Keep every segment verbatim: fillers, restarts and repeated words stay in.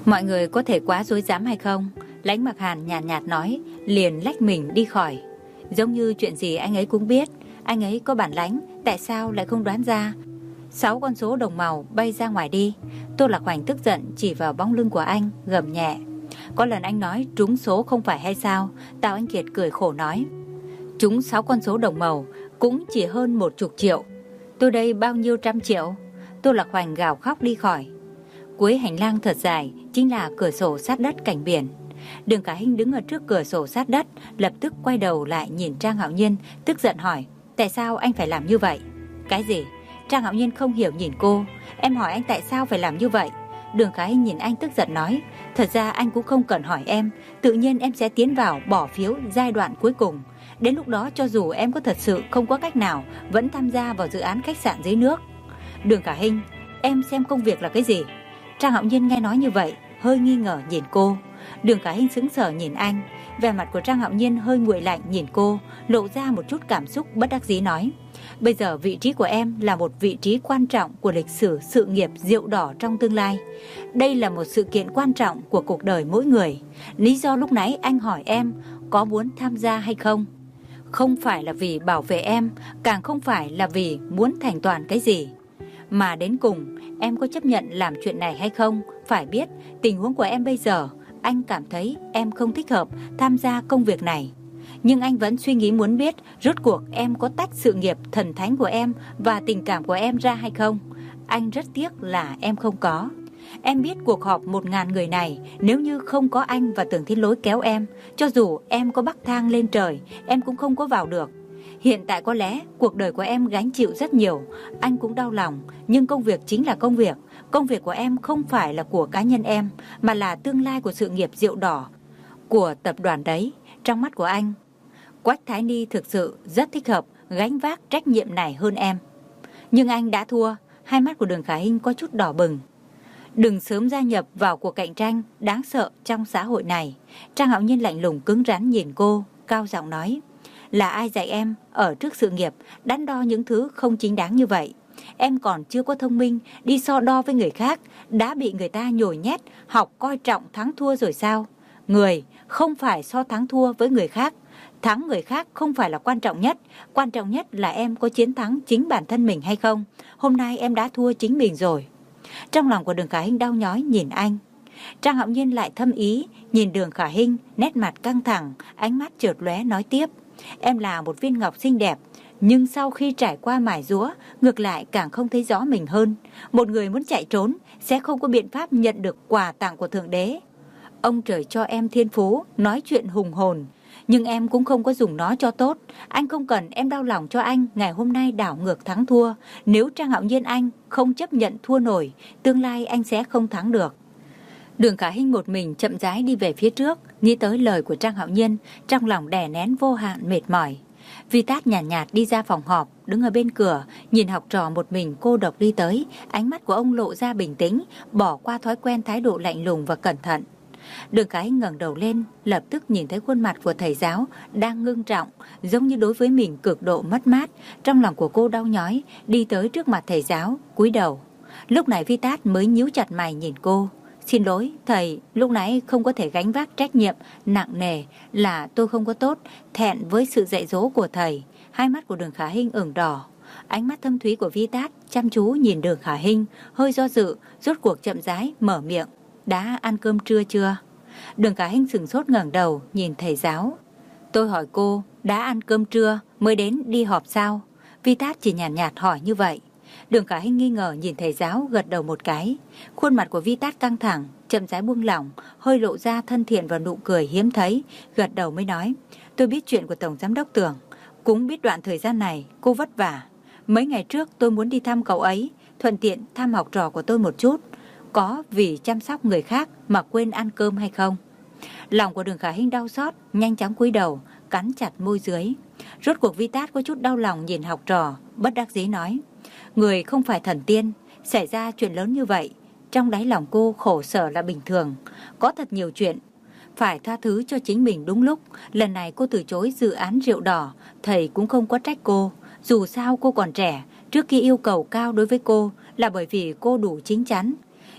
Mọi người có thể quá dối dám hay không? Lãnh Mặc Hàn nhàn nhạt, nhạt nói, liền lách mình đi khỏi. Giống như chuyện gì anh ấy cũng biết. Anh ấy có bản lãnh, tại sao lại không đoán ra? Sáu con số đồng màu bay ra ngoài đi. Tô Lạc Hoành tức giận chỉ vào bóng lưng của anh, gầm nhẹ. Có lần anh nói trúng số không phải hay sao? Tào Anh Kiệt cười khổ nói, trúng sáu con số đồng màu cũng chỉ hơn một chục triệu. Tôi đây bao nhiêu trăm triệu? Tô Lạc Hoành gào khóc đi khỏi. Cuối hành lang thật dài chính là cửa sổ sát đất cảnh biển. Đường Cả Hinh đứng ở trước cửa sổ sát đất, lập tức quay đầu lại nhìn Trang Hạo Nhiên, tức giận hỏi, tại sao anh phải làm như vậy? Cái gì? Trang Hạo Nhiên không hiểu nhìn cô. Em hỏi anh tại sao phải làm như vậy? Đường Cả Hinh nhìn anh tức giận nói, thật ra anh cũng không cần hỏi em, tự nhiên em sẽ tiến vào bỏ phiếu giai đoạn cuối cùng. Đến lúc đó cho dù em có thật sự không có cách nào, vẫn tham gia vào dự án khách sạn dưới nước. Đường Cả Hinh, em xem công việc là cái gì? Trang Hạo Nhiên nghe nói như vậy, hơi nghi ngờ nhìn cô. Đường Cả Hinh sững sờ nhìn anh, vẻ mặt của Trang Hạo Nhiên hơi nguội lạnh nhìn cô, lộ ra một chút cảm xúc bất đắc dĩ nói, bây giờ vị trí của em là một vị trí quan trọng của lịch sử sự nghiệp rượu đỏ trong tương lai. Đây là một sự kiện quan trọng của cuộc đời mỗi người. Lý do lúc nãy anh hỏi em có muốn tham gia hay không, không phải là vì bảo vệ em, càng không phải là vì muốn thành toàn cái gì, mà đến cùng em có chấp nhận làm chuyện này hay không. Phải biết tình huống của em bây giờ, anh cảm thấy em không thích hợp tham gia công việc này. Nhưng anh vẫn suy nghĩ muốn biết rốt cuộc em có tách sự nghiệp thần thánh của em và tình cảm của em ra hay không. Anh rất tiếc là em không có. Em biết cuộc họp một ngàn người này, nếu như không có anh và Tưởng Thiên Lỗi kéo em, cho dù em có bắc thang lên trời, em cũng không có vào được. Hiện tại có lẽ cuộc đời của em gánh chịu rất nhiều, anh cũng đau lòng, nhưng công việc chính là công việc. Công việc của em không phải là của cá nhân em, mà là tương lai của sự nghiệp rượu đỏ, của tập đoàn đấy. Trong mắt của anh, Quách Thái Ni thực sự rất thích hợp gánh vác trách nhiệm này hơn em. Nhưng anh đã thua. Hai mắt của Đường Khả Hinh có chút đỏ bừng. Đừng sớm gia nhập vào cuộc cạnh tranh đáng sợ trong xã hội này. Trang Hạo Nhiên lạnh lùng cứng rắn nhìn cô, cao giọng nói, là ai dạy em ở trước sự nghiệp đắn đo những thứ không chính đáng như vậy? Em còn chưa có thông minh đi so đo với người khác, đã bị người ta nhồi nhét học coi trọng thắng thua rồi sao? Người không phải so thắng thua với người khác, thắng người khác không phải là quan trọng nhất. Quan trọng nhất là em có chiến thắng chính bản thân mình hay không. Hôm nay em đã thua chính mình rồi. Trong lòng của Đường Khả Hinh đau nhói nhìn anh. Trang Hạo Nhiên lại thâm ý nhìn Đường Khả Hinh, nét mặt căng thẳng, ánh mắt chợt lóe nói tiếp, em là một viên ngọc xinh đẹp, nhưng sau khi trải qua mài giũa, ngược lại càng không thấy rõ mình hơn. Một người muốn chạy trốn sẽ không có biện pháp nhận được quà tặng của Thượng Đế. Ông trời cho em thiên phú nói chuyện hùng hồn, nhưng em cũng không có dùng nó cho tốt. Anh không cần em đau lòng cho anh ngày hôm nay đảo ngược thắng thua. Nếu Trang Hạo Nhiên anh không chấp nhận thua nổi, tương lai anh sẽ không thắng được. Đường Khả Hinh một mình chậm rãi đi về phía trước, nghĩ tới lời của Trang Hạo Nhiên, trong lòng đè nén vô hạn mệt mỏi. Vi Tát nhàn nhạt, nhạt đi ra phòng họp, đứng ở bên cửa, nhìn học trò một mình cô độc đi tới, ánh mắt của ông lộ ra bình tĩnh, bỏ qua thói quen thái độ lạnh lùng và cẩn thận. Đường Khả Hinh ngẩng đầu lên, lập tức nhìn thấy khuôn mặt của thầy giáo đang ngưng trọng, giống như đối với mình cực độ mất mát. Trong lòng của cô đau nhói, đi tới trước mặt thầy giáo, cúi đầu. Lúc này Vi Tát mới nhíu chặt mày nhìn cô. Xin lỗi, thầy, lúc nãy không có thể gánh vác trách nhiệm nặng nề, là tôi không có tốt, thẹn với sự dạy dỗ của thầy. Hai mắt của Đường Khả Hinh ửng đỏ. Ánh mắt thâm thúy của Vi Tát chăm chú nhìn Đường Khả Hinh, hơi do dự, rốt cuộc chậm rãi mở miệng. Đã ăn cơm trưa chưa? Đường Khả Hinh sửng sốt ngẩng đầu nhìn thầy giáo. Tôi hỏi cô, đã ăn cơm trưa mới đến đi họp sao? Vi Tát chỉ nhàn nhạt, nhạt hỏi như vậy. Đường Khả Hinh nghi ngờ nhìn thầy giáo, gật đầu một cái. Khuôn mặt của Vi Tát căng thẳng, chậm rãi buông lỏng, hơi lộ ra thân thiện và nụ cười hiếm thấy, gật đầu mới nói, tôi biết chuyện của Tổng Giám đốc Tưởng, cũng biết đoạn thời gian này cô vất vả. Mấy ngày trước tôi muốn đi thăm cậu ấy, thuận tiện thăm học trò của tôi một chút. Có vì chăm sóc người khác mà quên ăn cơm hay không? Lòng của Đường Khả Hinh đau xót, nhanh chóng cúi đầu, cắn chặt môi dưới. Rốt cuộc Vi Tát có chút đau lòng nhìn học trò, bất đắc dĩ nói, người không phải thần tiên, xảy ra chuyện lớn như vậy, trong đáy lòng cô khổ sở là bình thường. Có thật nhiều chuyện phải tha thứ cho chính mình đúng lúc. Lần này cô từ chối dự án rượu đỏ, thầy cũng không có trách cô. Dù sao cô còn trẻ, trước khi yêu cầu cao đối với cô là bởi vì cô đủ chín chắn.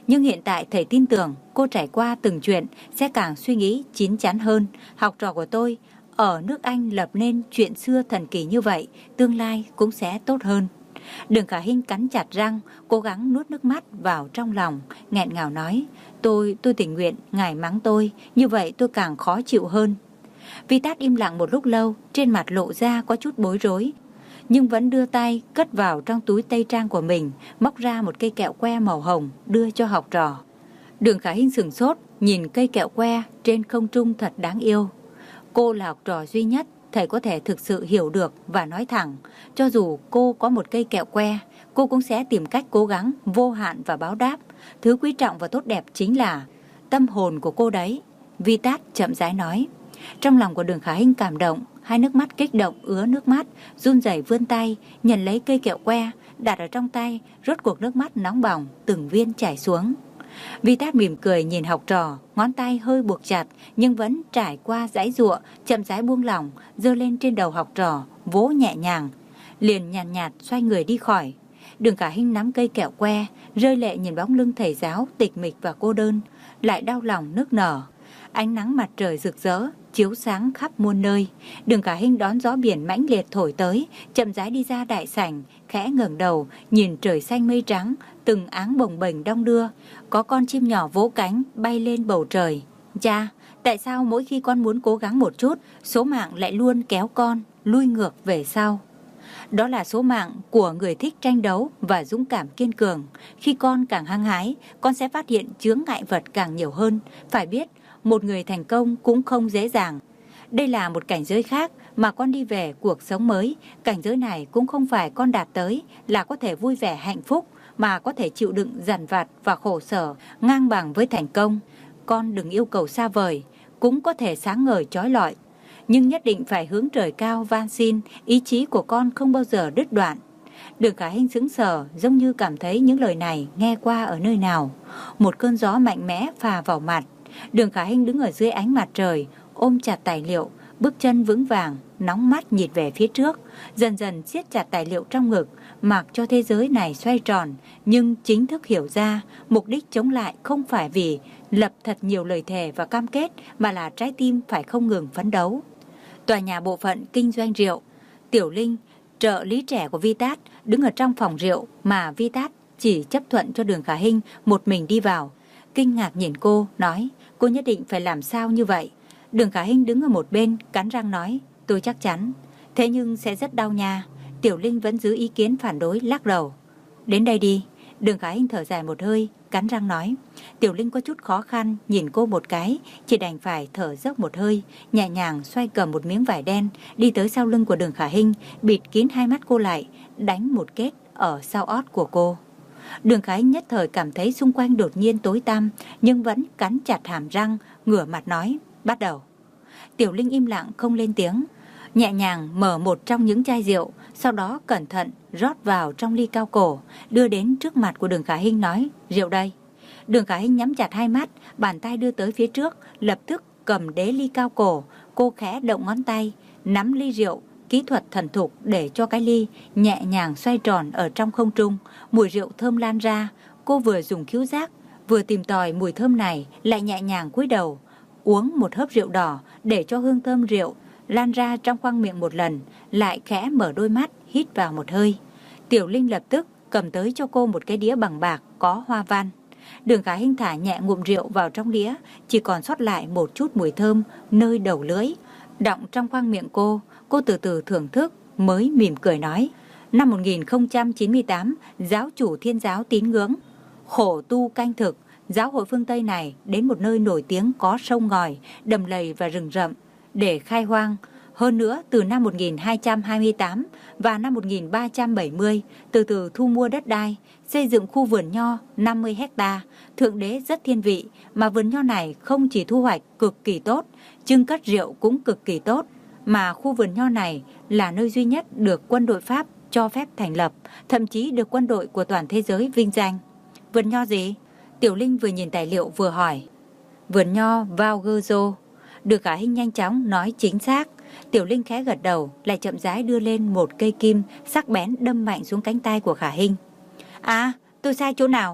Nhưng hiện tại thầy tin tưởng cô trải qua từng chuyện sẽ càng suy nghĩ chín chắn hơn. Học trò của tôi ở nước Anh lập nên chuyện xưa thần kỳ như vậy, tương lai cũng sẽ tốt hơn. Đường Khả Hinh cắn chặt răng, cố gắng nuốt nước mắt vào trong lòng, nghẹn ngào nói, tôi, tôi tình nguyện, ngài mắng tôi, như vậy tôi càng khó chịu hơn. Vi Tát im lặng một lúc lâu, trên mặt lộ ra có chút bối rối, nhưng vẫn đưa tay cất vào trong túi tây trang của mình, móc ra một cây kẹo que màu hồng đưa cho học trò. Đường Khả Hinh sửng sốt, nhìn cây kẹo que trên không trung thật đáng yêu. Cô là học trò duy nhất thầy có thể thực sự hiểu được và nói thẳng, cho dù cô có một cây kẹo que, cô cũng sẽ tìm cách cố gắng vô hạn và báo đáp. Thứ quý trọng và tốt đẹp chính là tâm hồn của cô đấy. Vi Tát chậm rãi nói. Trong lòng của Đường Khả Hinh cảm động, hai nước mắt kích động ứa nước mắt, run rẩy vươn tay nhận lấy cây kẹo que đặt ở trong tay, rốt cuộc nước mắt nóng bỏng từng viên chảy xuống. Vi Tát mỉm cười nhìn học trò, ngón tay hơi buộc chặt nhưng vẫn trải qua giãy giụa, chậm rãi buông lỏng, giơ lên trên đầu học trò, vỗ nhẹ nhàng, liền nhàn nhạt, nhạt xoay người đi khỏi. Đường Khả Hinh nắm cây kẹo que, rơi lệ nhìn bóng lưng thầy giáo tịch mịch và cô đơn, lại đau lòng nức nở. Ánh nắng mặt trời rực rỡ chiếu sáng khắp muôn nơi. Đường Khả Hinh đón gió biển mãnh liệt thổi tới, chậm rãi đi ra đại sảnh, khẽ ngẩng đầu nhìn trời xanh mây trắng, từng áng bồng bềnh đong đưa. Có con chim nhỏ vỗ cánh bay lên bầu trời. Cha, tại sao mỗi khi con muốn cố gắng một chút, số mạng lại luôn kéo con lui ngược về sau? Đó là số mạng của người thích tranh đấu và dũng cảm kiên cường. Khi con càng hăng hái, con sẽ phát hiện chướng ngại vật càng nhiều hơn. Phải biết, một người thành công cũng không dễ dàng. Đây là một cảnh giới khác mà con đi về cuộc sống mới. Cảnh giới này cũng không phải con đạt tới là có thể vui vẻ hạnh phúc, mà có thể chịu đựng dằn vặt và khổ sở ngang bằng với thành công. Con đừng yêu cầu xa vời, cũng có thể sáng ngời chói lọi, nhưng nhất định phải hướng trời cao van xin, ý chí của con không bao giờ đứt đoạn. Đường Khả Hinh sững sờ, giống như cảm thấy những lời này nghe qua ở nơi nào. Một cơn gió mạnh mẽ phà vào mặt. Đường Khả Hinh đứng ở dưới ánh mặt trời, ôm chặt tài liệu, bước chân vững vàng, nóng mắt nhìn về phía trước, dần dần siết chặt tài liệu trong ngực, mặc cho thế giới này xoay tròn, nhưng chính thức hiểu ra, mục đích chống lại không phải vì lập thật nhiều lời thề và cam kết, mà là trái tim phải không ngừng phấn đấu. Tòa nhà bộ phận kinh doanh rượu, Tiểu Linh, trợ lý trẻ của Vi Tát, đứng ở trong phòng rượu mà Vi Tát chỉ chấp thuận cho Đường Khả Hinh một mình đi vào. Kinh ngạc nhìn cô, nói, cô nhất định phải làm sao như vậy? Đường Khả Hinh đứng ở một bên, cắn răng nói, tôi chắc chắn, thế nhưng sẽ rất đau nha. Tiểu Linh vẫn giữ ý kiến phản đối, lắc đầu. Đến đây đi. Đường Khả Hinh thở dài một hơi, cắn răng nói. Tiểu Linh có chút khó khăn, nhìn cô một cái, chỉ đành phải thở dốc một hơi, nhẹ nhàng xoay cầm một miếng vải đen, đi tới sau lưng của Đường Khả Hinh, bịt kín hai mắt cô lại, đánh một kết ở sau ót của cô. Đường Khả Hinh nhất thời cảm thấy xung quanh đột nhiên tối tăm, nhưng vẫn cắn chặt hàm răng, ngửa mặt nói, bắt đầu. Tiểu Linh im lặng không lên tiếng, nhẹ nhàng mở một trong những chai rượu, sau đó cẩn thận rót vào trong ly cao cổ, đưa đến trước mặt của Đường Khả Hinh nói, rượu đây. Đường Khả Hinh nhắm chặt hai mắt, bàn tay đưa tới phía trước, lập tức cầm đế ly cao cổ, cô khẽ động ngón tay, nắm ly rượu, kỹ thuật thần thục để cho cái ly nhẹ nhàng xoay tròn ở trong không trung, mùi rượu thơm lan ra. Cô vừa dùng khứu giác, vừa tìm tòi mùi thơm này, lại nhẹ nhàng cúi đầu, uống một hớp rượu đỏ để cho hương thơm rượu lan ra trong khoang miệng một lần, lại khẽ mở đôi mắt, hít vào một hơi. Tiểu Linh lập tức cầm tới cho cô một cái đĩa bằng bạc có hoa văn. Đường Khả Hinh thả nhẹ ngụm rượu vào trong đĩa, chỉ còn sót lại một chút mùi thơm nơi đầu lưỡi, đọng trong khoang miệng cô. Cô từ từ thưởng thức, mới mỉm cười nói, năm một nghìn không trăm chín mươi tám, giáo chủ Thiên giáo tín ngưỡng, khổ tu canh thực, giáo hội phương Tây này đến một nơi nổi tiếng có sông ngòi, đầm lầy và rừng rậm để khai hoang. Hơn nữa, từ năm một nghìn hai trăm hai mươi tám và năm một nghìn ba trăm bảy mươi, từ từ thu mua đất đai, xây dựng khu vườn nho năm mươi hecta. Thượng đế rất thiên vị, mà vườn nho này không chỉ thu hoạch cực kỳ tốt, chưng cất rượu cũng cực kỳ tốt, mà khu vườn nho này là nơi duy nhất được quân đội Pháp cho phép thành lập, thậm chí được quân đội của toàn thế giới vinh danh. Vườn nho gì? Tiểu Linh vừa nhìn tài liệu vừa hỏi. Vườn nho Vaugerzo. Đường Khả Hinh nhanh chóng nói chính xác. Tiểu Linh khẽ gật đầu, lại chậm rãi đưa lên một cây kim sắc bén đâm mạnh xuống cánh tay của Khả Hinh. À, tôi sai chỗ nào?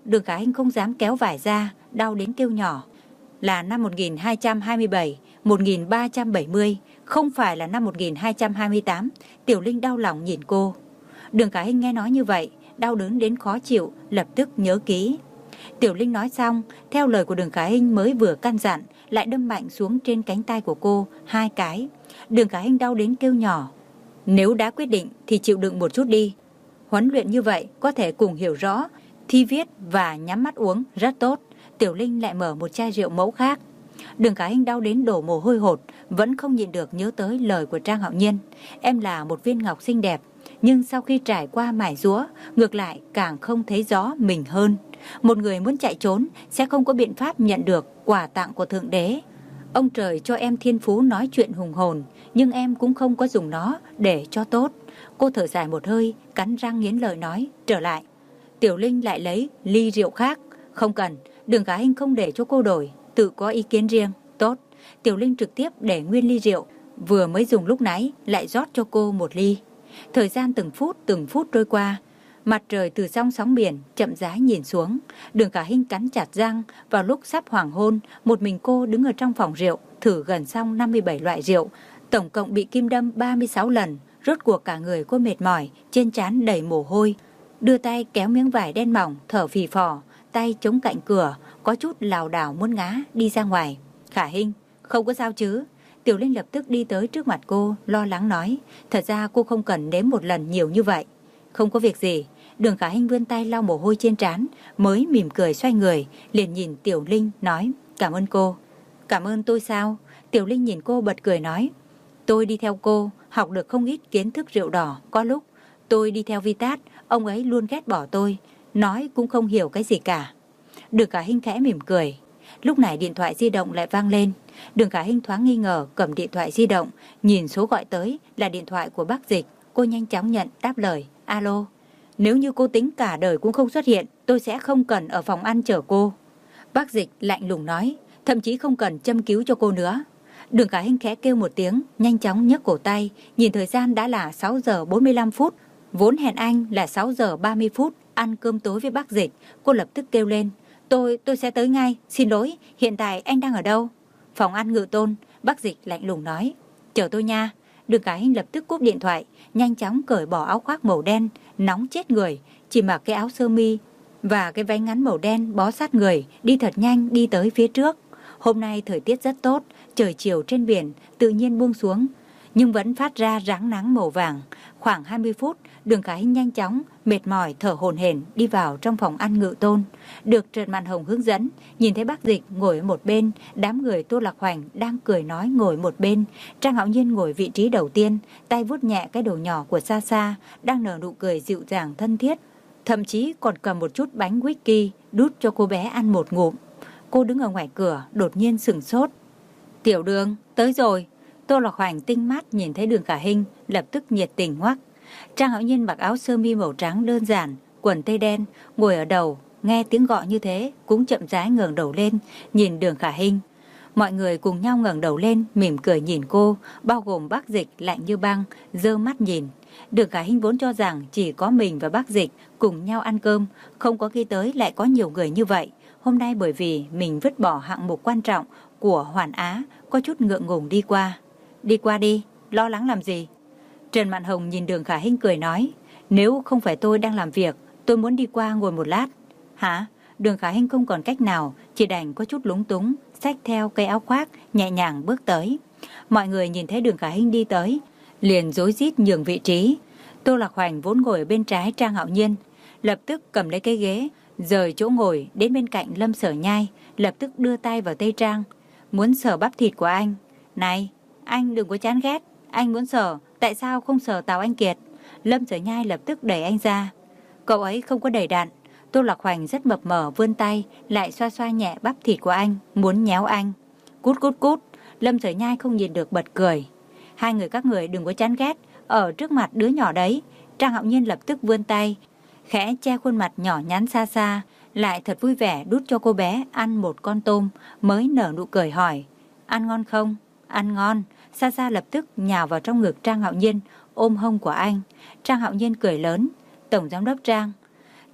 Đường Khả Hinh không dám kéo vải ra, đau đến kêu nhỏ. Là năm một nghìn hai trăm hai mươi bảy, một nghìn ba trăm bảy mươi, không phải là năm một nghìn hai trăm hai mươi tám. Tiểu Linh đau lòng nhìn cô. Đường Khả Hinh nghe nói như vậy, đau đớn đến khó chịu, lập tức nhớ kỹ. Tiểu Linh nói xong, theo lời của Đường Khả Hinh mới vừa căn dặn, lại đâm mạnh xuống trên cánh tay của cô hai cái. Đường Khả Hinh đau đến kêu nhỏ. Nếu đã quyết định thì chịu đựng một chút đi. Huấn luyện như vậy có thể cùng hiểu rõ, thi viết và nhắm mắt uống rất tốt. Tiểu Linh lại mở một chai rượu mẫu khác. Đường Khả Hinh đau đến đổ mồ hôi hột, vẫn không nhịn được nhớ tới lời của Trang Hạo Nhiên. Em là một viên ngọc xinh đẹp, nhưng sau khi trải qua mài giũa, ngược lại càng không thấy rõ mình hơn. Một người muốn chạy trốn sẽ không có biện pháp nhận được quà tặng của Thượng Đế. Ông trời cho em thiên phú nói chuyện hùng hồn, nhưng em cũng không có dùng nó để cho tốt. Cô thở dài một hơi, cắn răng nghiến lợi nói, trở lại. Tiểu Linh lại lấy ly rượu khác. Không cần, Đường Khả Hinh không để cho cô đổi, tự có ý kiến riêng. Tốt. Tiểu Linh trực tiếp để nguyên ly rượu vừa mới dùng lúc nãy, lại rót cho cô một ly. Thời gian từng phút từng phút trôi qua, mặt trời từ trong sóng biển chậm rãi nhìn xuống. Đường Khả Hinh cắn chặt răng. Vào lúc sắp hoàng hôn, một mình cô đứng ở trong phòng rượu, thử gần xong năm mươi bảy loại rượu, tổng cộng bị kim đâm ba mươi sáu lần. Rốt cuộc cả người cô mệt mỏi, trên trán đầy mồ hôi, đưa tay kéo miếng vải đen mỏng, thở phì phò, tay chống cạnh cửa, có chút lảo đảo muốn ngã đi ra ngoài. Khả Hinh, không có sao chứ? Tiểu Linh lập tức đi tới trước mặt cô, lo lắng nói. Thật ra cô không cần nếm một lần nhiều như vậy. Không có việc gì. Đường Khả Hinh vươn tay lau mồ hôi trên trán, mới mỉm cười xoay người, liền nhìn Tiểu Linh nói, cảm ơn cô. Cảm ơn tôi sao? Tiểu Linh nhìn cô bật cười nói, tôi đi theo cô, học được không ít kiến thức rượu đỏ. Có lúc tôi đi theo Vitat, ông ấy luôn ghét bỏ tôi, nói cũng không hiểu cái gì cả. Đường Khả Hinh khẽ mỉm cười. Lúc này điện thoại di động lại vang lên. Đường Khả Hinh thoáng nghi ngờ, cầm điện thoại di động, nhìn số gọi tới là điện thoại của bác Dịch. Cô nhanh chóng nhận, đáp lời, alo. Nếu như cô tính cả đời cũng không xuất hiện, tôi sẽ không cần ở phòng ăn chờ cô. Bác Dịch lạnh lùng nói, thậm chí không cần châm cứu cho cô nữa. Đường Khả Hinh khẽ kêu một tiếng, nhanh chóng nhấc cổ tay, nhìn thời gian đã là sáu giờ bốn mươi lăm phút. Vốn hẹn anh là sáu giờ ba mươi phút, ăn cơm tối với bác Dịch. Cô lập tức kêu lên, tôi, tôi sẽ tới ngay, xin lỗi, hiện tại anh đang ở đâu? Phòng ăn Ngự Tôn. Bác Dịch lạnh lùng nói, chờ tôi nha. Đường Khả Hinh lập tức cúp điện thoại, nhanh chóng cởi bỏ áo khoác màu đen, nóng chết người, chỉ mặc cái áo sơ mi và cái váy ngắn màu đen bó sát người, đi thật nhanh đi tới phía trước. Hôm nay thời tiết rất tốt, trời chiều trên biển tự nhiên buông xuống, nhưng vẫn phát ra ráng nắng màu vàng. Khoảng hai mươi phút, Đường Khả Hinh nhanh chóng, mệt mỏi, thở hổn hển đi vào trong phòng ăn Ngự Tôn. Được Trần Mạn Hồng hướng dẫn, nhìn thấy bác Dịch ngồi ở một bên, đám người Tô Lạc Hoành đang cười nói ngồi một bên. Trang Hạo Nhiên ngồi vị trí đầu tiên, tay vuốt nhẹ cái đầu nhỏ của Sa Sa, đang nở nụ cười dịu dàng thân thiết, thậm chí còn cầm một chút bánh whisky đút cho cô bé ăn một ngụm. Cô đứng ở ngoài cửa, đột nhiên sửng sốt. Tiểu Đường, tới rồi. Tô Lạc Hoành tinh mắt nhìn thấy Đường Khả Hinh, lập tức nhiệt tình hoắc. Trang Hạo Nhiên mặc áo sơ mi màu trắng đơn giản, quần tây đen, ngồi ở đầu, nghe tiếng gọi như thế, cũng chậm rãi ngẩng đầu lên, nhìn Đường Khả Hinh. Mọi người cùng nhau ngẩng đầu lên, mỉm cười nhìn cô, bao gồm bác Dịch lạnh như băng, giơ mắt nhìn. Đường Khả Hinh vốn cho rằng chỉ có mình và bác Dịch cùng nhau ăn cơm, không có nghĩ tới lại có nhiều người như vậy. Hôm nay bởi vì mình vứt bỏ hạng mục quan trọng của Hoàn Á, có chút ngượng ngùng đi qua. Đi qua đi, lo lắng làm gì? Trần Mạn Hồng nhìn Đường Khả Hinh cười nói, nếu không phải tôi đang làm việc, tôi muốn đi qua ngồi một lát. Hả? Đường Khả Hinh không còn cách nào, chỉ đành có chút lúng túng, xách theo cây áo khoác, nhẹ nhàng bước tới. Mọi người nhìn thấy Đường Khả Hinh đi tới, liền rối rít nhường vị trí. Tô Lạc Hoành vốn ngồi ở bên trái Trang Hạo Nhiên, lập tức cầm lấy cái ghế, rời chỗ ngồi đến bên cạnh Lâm Sở Nhai, lập tức đưa tay vào tay Trang, muốn sờ bắp thịt của anh. Này, anh đừng có chán ghét, anh muốn sờ, tại sao không sờ Tào Anh Kiệt? Lâm Sở Nhai lập tức đẩy anh ra. Cậu ấy không có đầy đặn. Tô Lạc Hoành rất mập mờ vươn tay, lại xoa xoa nhẹ bắp thịt của anh, muốn nhéo anh. Cút cút cút. Lâm Sở Nhai không nhìn được bật cười. Hai người các người đừng có chán ghét, ở trước mặt đứa nhỏ đấy. Trang Hạo Nhiên lập tức vươn tay, khẽ che khuôn mặt nhỏ nhắn xa xa, lại thật vui vẻ đút cho cô bé ăn một con tôm, mới nở nụ cười hỏi, ăn ngon không? Ăn ngon. Sa Sa lập tức nhào vào trong ngực Trang Hạo Nhiên, ôm hông của anh. Trang Hạo Nhiên cười lớn, Tổng giám đốc Trang.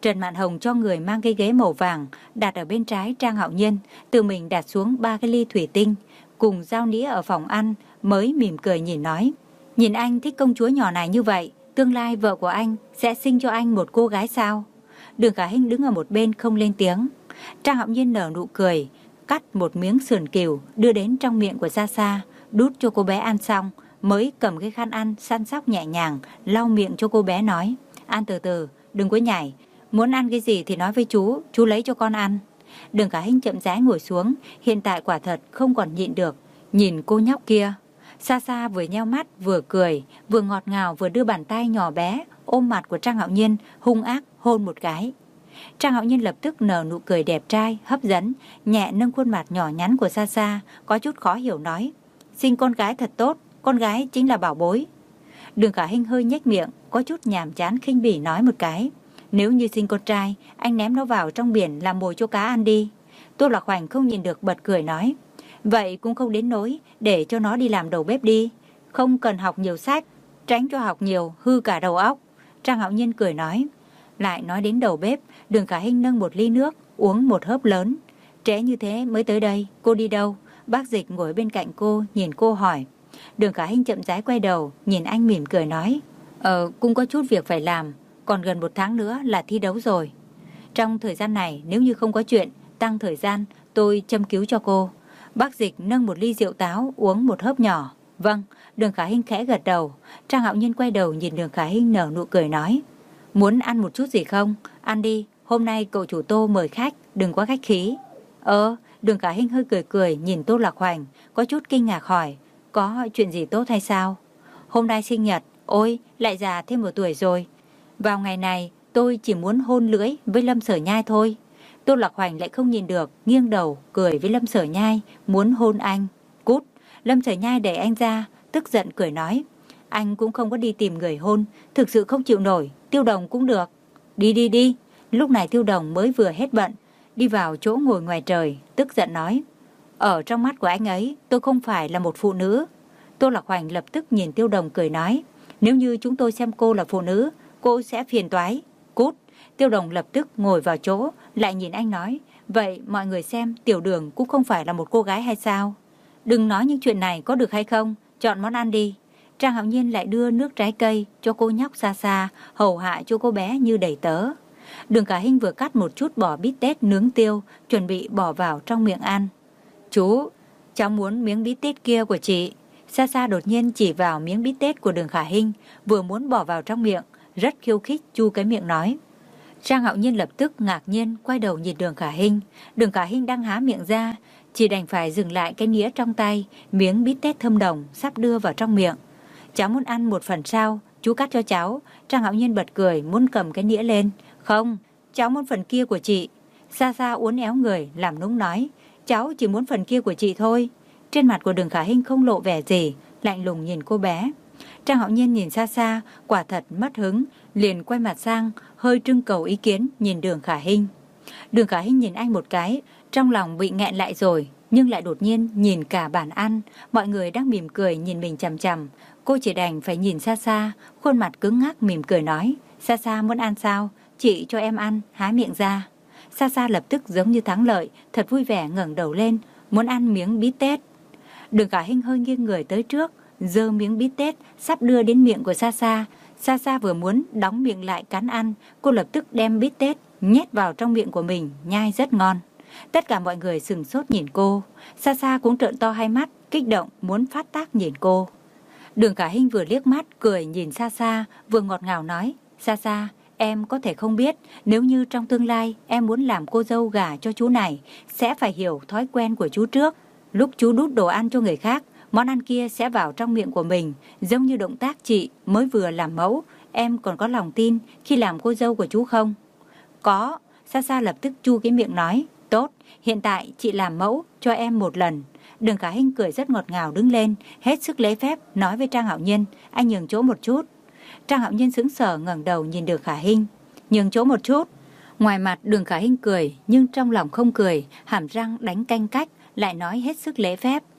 Trần Mạn Hồng cho người mang cái ghế màu vàng đặt ở bên trái Trang Hạo Nhiên, tự mình đặt xuống ba cái ly thủy tinh cùng dao nĩa ở phòng ăn, mới mỉm cười nhìn nói: nhìn anh thích công chúa nhỏ này như vậy, tương lai vợ của anh sẽ sinh cho anh một cô gái sao? Đường Khả Hinh đứng ở một bên không lên tiếng. Trang Hạo Nhiên nở nụ cười, cắt một miếng sườn cừu đưa đến trong miệng của Sa Sa, đút cho cô bé ăn xong, mới cầm cái khăn ăn săn sóc nhẹ nhàng lau miệng cho cô bé, nói: ăn từ từ, đừng có nhảy, muốn ăn cái gì thì nói với chú, chú lấy cho con ăn. Đường Khả Hinh chậm rãi ngồi xuống, hiện tại quả thật không còn nhịn được, nhìn cô nhóc kia. Sa Sa vừa nheo mắt vừa cười, vừa ngọt ngào vừa đưa bàn tay nhỏ bé ôm mặt của Trang Hạo Nhiên, hung ác hôn một cái. Trang Hạo Nhiên lập tức nở nụ cười đẹp trai, hấp dẫn, nhẹ nâng khuôn mặt nhỏ nhắn của Sa Sa, có chút khó hiểu nói: sinh con gái thật tốt, con gái chính là bảo bối. Đường Khả Hinh hơi nhếch miệng, có chút nhàm chán khinh bỉ nói một cái: nếu như sinh con trai, anh ném nó vào trong biển làm mồi cho cá ăn đi. Tô Lạc Hoành không nhìn được bật cười nói: vậy cũng không đến nỗi, để cho nó đi làm đầu bếp đi, không cần học nhiều sách, tránh cho học nhiều hư cả đầu óc. Trang Hạo Nhiên cười nói. Lại nói đến đầu bếp, Đường Khả Hinh nâng một ly nước, uống một hớp lớn. Trễ như thế mới tới đây, cô đi đâu? Bác Dịch ngồi bên cạnh cô, nhìn cô hỏi. Đường Khả Hinh chậm rãi quay đầu, nhìn anh mỉm cười nói: Ờ, cũng có chút việc phải làm, còn gần một tháng nữa là thi đấu rồi. Trong thời gian này, nếu như không có chuyện, tăng thời gian, tôi châm cứu cho cô. Bác Dịch nâng một ly rượu táo, uống một hớp nhỏ. Vâng. Đường Khả Hinh khẽ gật đầu. Trang Hạo Nhiên quay đầu nhìn Đường Khả Hinh nở nụ cười nói: muốn ăn một chút gì không? Ăn đi, hôm nay cậu chủ Tô mời khách, đừng quá khách khí. Ờ, Đường Khả Hinh hơi cười cười nhìn Tô Lạc Hoành, có chút kinh ngạc hỏi: có chuyện gì tốt hay sao? Hôm nay sinh nhật, ôi, lại già thêm một tuổi rồi. Vào ngày này, tôi chỉ muốn hôn lưỡi với Lâm Sở Nhai thôi. Tô Lạc Hoành lại không nhìn được, nghiêng đầu, cười với Lâm Sở Nhai, muốn hôn anh. Cút! Lâm Sở Nhai đẩy anh ra, tức giận cười nói: anh cũng không có đi tìm người hôn, thực sự không chịu nổi, Tiêu Đồng cũng được. Đi đi đi. Lúc này Tiêu Đồng mới vừa hết bận, đi vào chỗ ngồi ngoài trời, tức giận nói: ở trong mắt của anh ấy, tôi không phải là một phụ nữ. Tô Lạc Hoành lập tức nhìn Tiêu Đồng cười nói: nếu như chúng tôi xem cô là phụ nữ, cô sẽ phiền toái. Cút! Tiêu Đồng lập tức ngồi vào chỗ, lại nhìn anh nói: vậy mọi người xem Tiểu Đường cũng không phải là một cô gái hay sao? Đừng nói những chuyện này có được hay không, chọn món ăn đi. Trang Hạo Nhiên lại đưa nước trái cây cho cô nhóc Sa Sa, hầu hạ cho cô bé như đầy tớ. Đường Khả Hinh vừa cắt một chút bò bít tết nướng tiêu, chuẩn bị bỏ vào trong miệng ăn. Chú, cháu muốn miếng bít tết kia của chị. Sa Sa đột nhiên chỉ vào miếng bít tết của Đường Khả Hinh, vừa muốn bỏ vào trong miệng, rất khiêu khích chu cái miệng nói. Trang Hạo Nhiên lập tức ngạc nhiên quay đầu nhìn Đường Khả Hinh. Đường Khả Hinh đang há miệng ra, chỉ đành phải dừng lại cái nĩa trong tay, miếng bít tết thơm đồng sắp đưa vào trong miệng. Cháu muốn ăn một phần sao? Chú cắt cho cháu. Trang Hạo Nhiên bật cười muốn cầm cái nĩa lên. Không, cháu muốn phần kia của chị. Sa Sa uốn éo người làm nũng nói: cháu chỉ muốn phần kia của chị thôi. Trên mặt của Đường Khả Hinh không lộ vẻ gì, lạnh lùng nhìn cô bé. Trang Hạo Nhiên nhìn Sa Sa, quả thật mất hứng, liền quay mặt sang, hơi trưng cầu ý kiến nhìn Đường Khả Hinh. Đường Khả Hinh nhìn anh một cái, trong lòng bị nghẹn lại rồi, nhưng lại đột nhiên nhìn cả bàn ăn, mọi người đang mỉm cười nhìn mình chằm chằm. Cô chỉ đành phải nhìn Sa Sa, khuôn mặt cứng ngắc mỉm cười nói: Sa Sa muốn ăn sao? Chị cho em ăn, há miệng ra. Sa Sa lập tức giống như thắng lợi, thật vui vẻ ngẩng đầu lên, muốn ăn miếng bít tết. Đường Khả Hinh hơi nghiêng người tới trước, giơ miếng bít tết sắp đưa đến miệng của Sa Sa. Sa Sa vừa muốn đóng miệng lại cắn ăn, cô lập tức đem bít tết nhét vào trong miệng của mình, nhai rất ngon. Tất cả mọi người sừng sốt nhìn cô. Sa Sa cũng trợn to hai mắt, kích động muốn phát tác nhìn cô. Đường Khả Hinh vừa liếc mắt cười nhìn Sa Sa, vừa ngọt ngào nói: Sa Sa, em có thể không biết, nếu như trong tương lai em muốn làm cô dâu gả cho chú này, sẽ phải hiểu thói quen của chú trước. Lúc chú đút đồ ăn cho người khác, món ăn kia sẽ vào trong miệng của mình, giống như động tác chị mới vừa làm mẫu. Em còn có lòng tin khi làm cô dâu của chú không? Có. Sa Sa lập tức chu cái miệng nói: tốt, hiện tại chị làm mẫu cho em một lần. Đường Khả Hinh cười rất ngọt ngào đứng lên, hết sức lễ phép nói với Trang Hạo Nhiên: anh nhường chỗ một chút. Trang Hạo Nhiên sững sờ ngẩng đầu nhìn Đường Khả Hinh: nhường chỗ một chút. Ngoài mặt Đường Khả Hinh cười, nhưng trong lòng không cười, hàm răng đánh canh cách, lại nói hết sức lễ phép: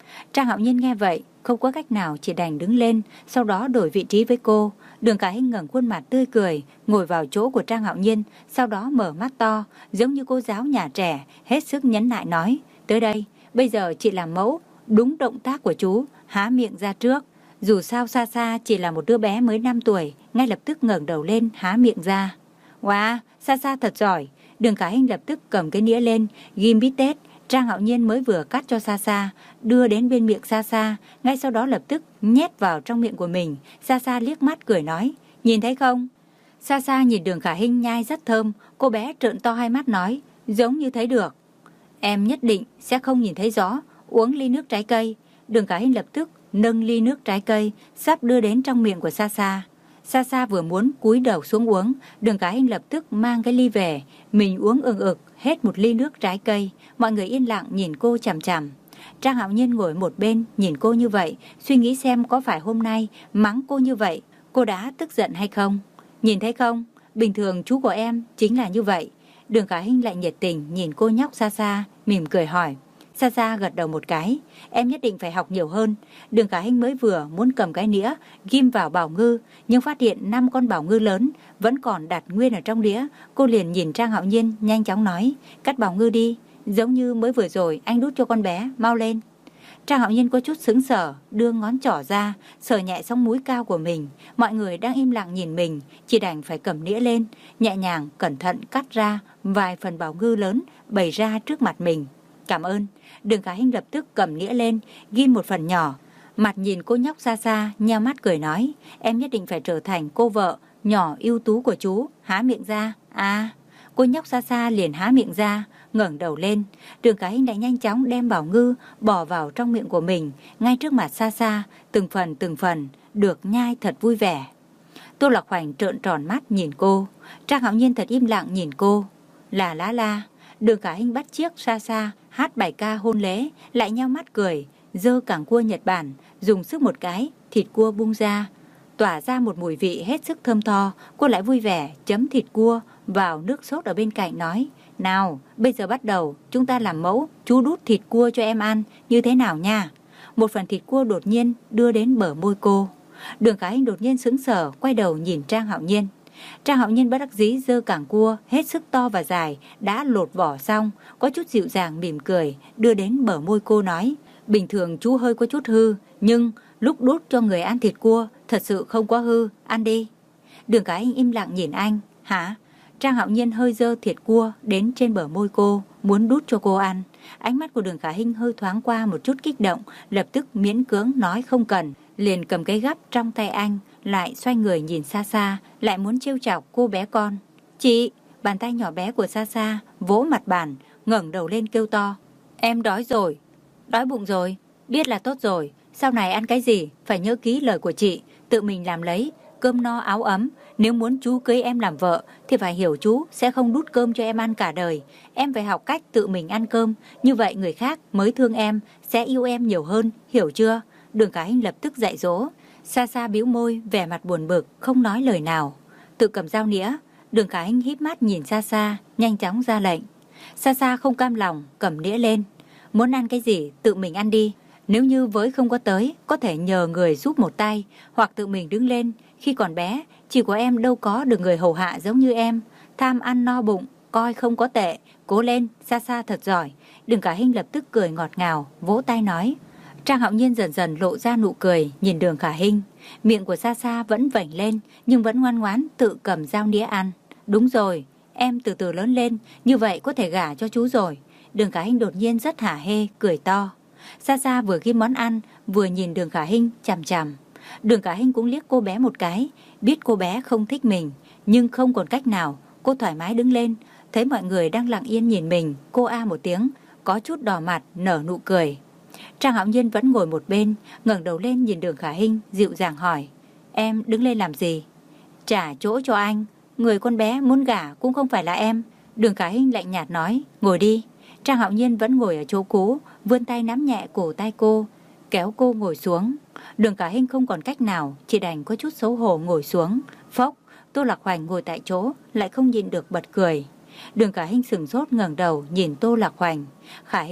Trang Hạo Nhiên nghe vậy, không có cách nào chỉ đành đứng lên, sau đó đổi vị trí với cô. Đường Khả Hinh ngẩng khuôn mặt tươi cười, ngồi vào chỗ của Trang Hạo Nhiên, sau đó mở mắt to, giống như cô giáo nhà trẻ, hết sức nhấn nại nói, tới đây, bây giờ chị làm mẫu, đúng động tác của chú, há miệng ra trước. Dù sao Sa Sa chỉ là một đứa bé mới năm tuổi, ngay lập tức ngẩng đầu lên, há miệng ra. Wow, Sa Sa thật giỏi. Đường Khả Hinh lập tức cầm cái nĩa lên, ghim bít tết. Trang Hạo Nhiên mới vừa cắt cho Sa Sa, đưa đến bên miệng Sa Sa, ngay sau đó lập tức nhét vào trong miệng của mình. Sa Sa liếc mắt cười nói, nhìn thấy không? Sa Sa nhìn Đường Khả Hinh nhai rất thơm, cô bé trợn to hai mắt nói, giống như thấy được. Em nhất định sẽ không nhìn thấy rõ, uống ly nước trái cây. Đường Khả Hinh lập tức nâng ly nước trái cây, sắp đưa đến trong miệng của Sa Sa. Sa Sa vừa muốn cúi đầu xuống uống, Đường Khả Hinh lập tức mang cái ly về, mình uống ừng ực hết một ly nước trái cây. Mọi người yên lặng nhìn cô chằm chằm. Trang Hạo Nhiên ngồi một bên nhìn cô như vậy, suy nghĩ xem có phải hôm nay mắng cô như vậy, cô đã tức giận hay không. Nhìn thấy không, bình thường chú của em chính là như vậy. Đường Khả Hinh lại nhiệt tình nhìn cô nhóc Sa Sa, mỉm cười hỏi. Sa Sa gật đầu một cái, em nhất định phải học nhiều hơn. Đường Khả Hinh mới vừa muốn cầm cái nĩa ghim vào bảo ngư, nhưng phát hiện năm con bảo ngư lớn vẫn còn đặt nguyên ở trong đĩa. Cô liền nhìn Trang Hạo Nhiên nhanh chóng nói, cắt bảo ngư đi, giống như mới vừa rồi anh đút cho con bé, mau lên. Trang Hạo Nhiên có chút sững sờ, đưa ngón trỏ ra, sờ nhẹ sống mũi cao của mình. Mọi người đang im lặng nhìn mình, chỉ đành phải cầm nĩa lên, nhẹ nhàng cẩn thận cắt ra vài phần bảo ngư lớn bày ra trước mặt mình. Cảm ơn. Đường Khả Hinh lập tức cầm nĩa lên, ghim một phần nhỏ. Mặt nhìn cô nhóc Sa Sa, nheo mắt cười nói, em nhất định phải trở thành cô vợ nhỏ ưu tú của chú. Há miệng ra. À, cô nhóc Sa Sa liền há miệng ra, ngẩng đầu lên. Đường Khả Hinh đã nhanh chóng đem bảo ngư bỏ vào trong miệng của mình, ngay trước mặt Sa Sa, từng phần từng phần được nhai thật vui vẻ. Tô Lạc Hoành trợn tròn mắt nhìn cô. Trang Hạo Nhiên thật im lặng nhìn cô. Là lá la. Đường Khả Hinh bắt chiếc Sa Sa hát bài ca hôn lễ, lại nheo mắt cười, giơ cẳng cua Nhật Bản, dùng sức một cái, thịt cua bung ra, tỏa ra một mùi vị hết sức thơm tho. Cô lại vui vẻ chấm thịt cua vào nước sốt ở bên cạnh nói, nào, bây giờ bắt đầu, chúng ta làm mẫu, chú đút thịt cua cho em ăn, như thế nào nha. Một phần thịt cua đột nhiên đưa đến bờ môi cô. Đường Khả Hinh đột nhiên sững sờ, quay đầu nhìn Trang Hạo Nhiên. Trang Hạo Nhiên bất đắc dĩ giơ cẳng cua hết sức to và dài đã lột vỏ xong, có chút dịu dàng mỉm cười, đưa đến bờ môi cô nói, bình thường chú hơi có chút hư, nhưng lúc đút cho người ăn thịt cua thật sự không quá hư, ăn đi. Đường Khả Hinh im lặng nhìn anh. Hả? Trang Hạo Nhiên hơi giơ thịt cua đến trên bờ môi cô, muốn đút cho cô ăn. Ánh mắt của Đường Khả Hinh hơi thoáng qua một chút kích động, lập tức miễn cưỡng nói không cần, liền cầm cái gắp trong tay anh, lại xoay người nhìn Sa Sa, lại muốn trêu chọc cô bé con. Chị! Bàn tay nhỏ bé của Sa Sa vỗ mặt bàn, ngẩng đầu lên kêu to. Em đói rồi. Đói bụng rồi. Biết là tốt rồi. Sau này ăn cái gì phải nhớ kỹ lời của chị, tự mình làm lấy, cơm no áo ấm. Nếu muốn chú cưới em làm vợ thì phải hiểu chú sẽ không đút cơm cho em ăn cả đời. Em phải học cách tự mình ăn cơm, như vậy người khác mới thương em, sẽ yêu em nhiều hơn, hiểu chưa? Đường Khả Hinh lập tức dạy dỗ. Sa Sa bĩu môi, vẻ mặt buồn bực, không nói lời nào. Tự cầm dao nĩa, Đường Khả Hinh híp mắt nhìn Sa Sa, nhanh chóng ra lệnh. Sa Sa không cam lòng, cầm nĩa lên. Muốn ăn cái gì, tự mình ăn đi. Nếu như với không có tới, có thể nhờ người giúp một tay, hoặc tự mình đứng lên. Khi còn bé, chị của em đâu có được người hầu hạ giống như em. Tham ăn no bụng, coi không có tệ. Cố lên, Sa Sa thật giỏi. Đường Khả Hinh lập tức cười ngọt ngào, vỗ tay nói. Trang Hạo Nhiên dần dần lộ ra nụ cười, nhìn Đường Khả Hinh. Miệng của Sa Sa vẫn vểnh lên, nhưng vẫn ngoan ngoãn tự cầm dao nĩa ăn. Đúng rồi, em từ từ lớn lên, như vậy có thể gả cho chú rồi. Đường Khả Hinh đột nhiên rất hả hê, cười to. Sa Sa vừa ghim món ăn, vừa nhìn Đường Khả Hinh chằm chằm. Đường Khả Hinh cũng liếc cô bé một cái, biết cô bé không thích mình, nhưng không còn cách nào, cô thoải mái đứng lên, thấy mọi người đang lặng yên nhìn mình, cô a một tiếng, có chút đỏ mặt, nở nụ cười. Trang Hạo Nhiên vẫn ngồi một bên, ngẩng đầu lên nhìn Đường Khả Hinh, dịu dàng hỏi, em đứng lên làm gì? Trả chỗ cho anh, người con bé muốn gả cũng không phải là em. Đường Khả Hinh lạnh nhạt nói, ngồi đi. Trang Hạo Nhiên vẫn ngồi ở chỗ cũ, vươn tay nắm nhẹ cổ tay cô, kéo cô ngồi xuống. Đường Khả Hinh không còn cách nào, chỉ đành có chút xấu hổ ngồi xuống. Phốc, Tô Lạc Hoành ngồi tại chỗ, lại không nhịn được bật cười. Đường Khả Hinh sửng sốt ngẩng đầu nhìn Tô Lạc Hoành. Khả Hinh,